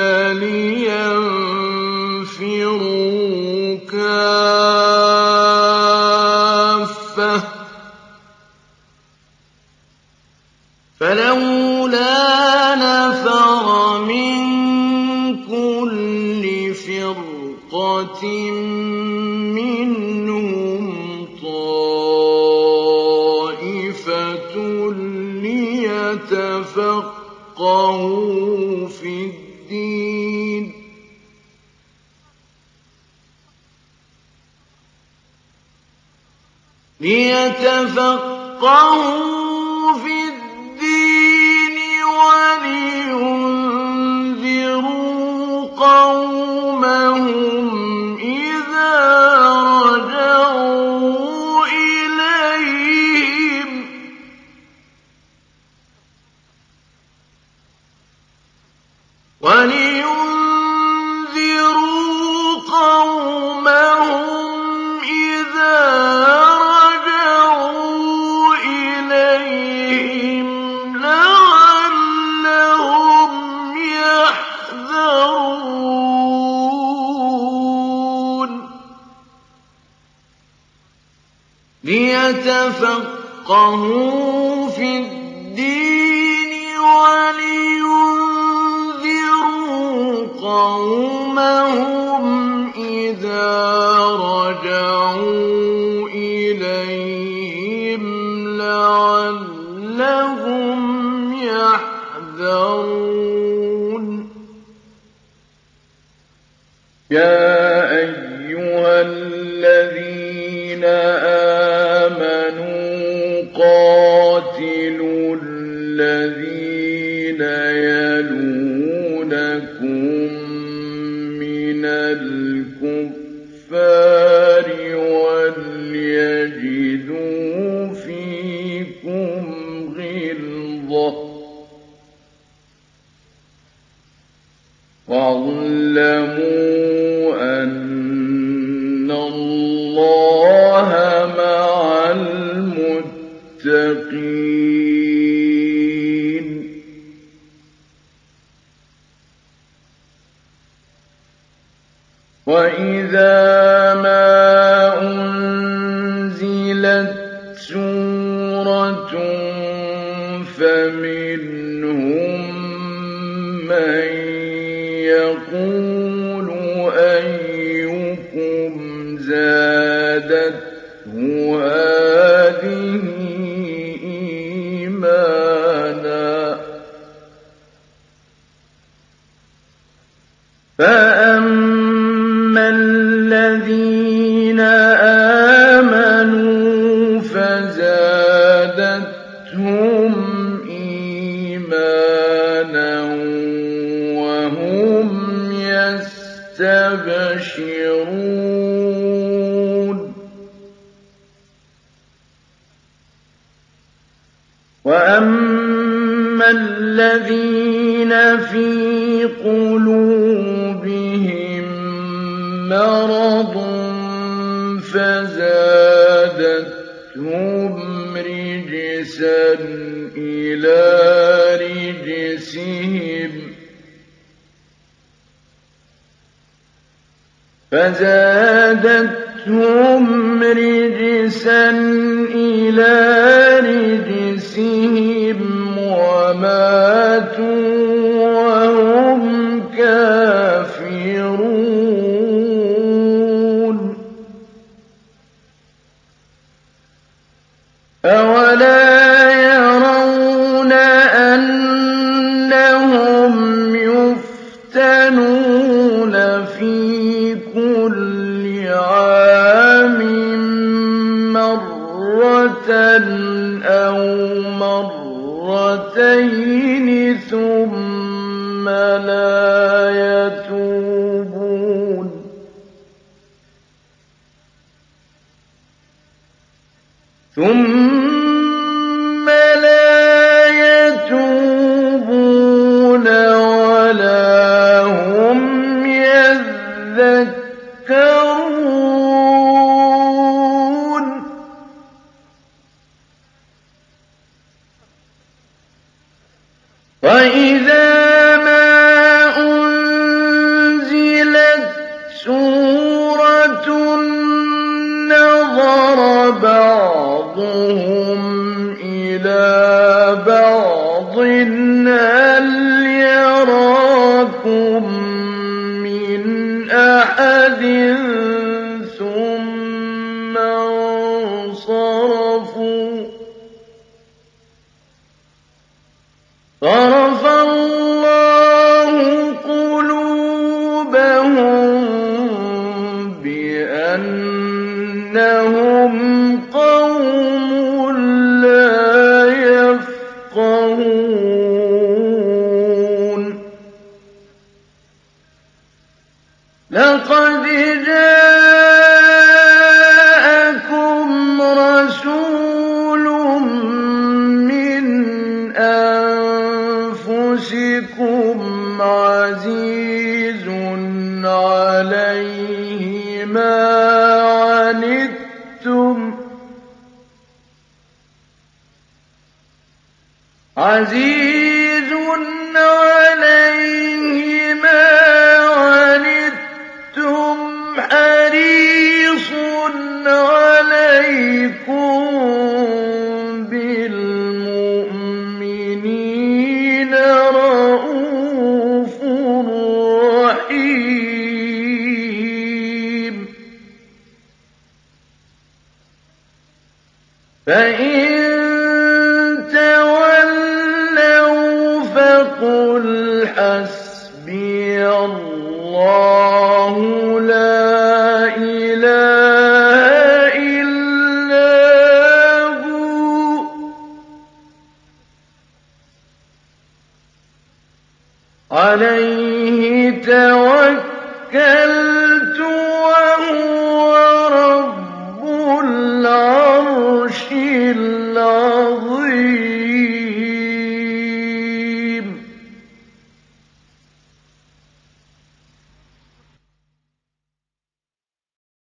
لينفروا كافة فلولا نفر من كل فرقة منهم طائفة ليتفقهوا في الدين ولينذروا قومهم إذا رجعوا إليهم لعلهم يحذرون ليتفقهوا في الدين ولينذروا قومهم إذا رجعوا إليهم لعلهم يحذرون يا أيها الذين آمنوا قاتلوا الذين يلونكم من الكفار وليجدوا فيكم غلظة واعلموا أن الله مع المتقين زادته هذه إيمانا فأما الذين آمنوا فزادتهم إيمانا وهم يستبشرون وأما الذين في قلوبهم مرض فزادتهم رجسا إلى رجسهم وماتوا وهم كافرون أولا يرون أنهم يفتنون في كل عام مرة أو مرتين ثم لا يتوبون ولا هم يذكرون وإذا ما أنزلت سورة نظر بعضهم إلى بعض هل يراكم من أحد ثم انصرفوا صرف الله قلوبهم بأنهم قوم لا يفقهون لقد جاءكم رسول من أنفسكم عزيز عليه ما عنتم حريص عليكم بالمؤمنين رءوف رحيم فإن تولوا فقل حسبي الله لا إله إلا هو عليه توكل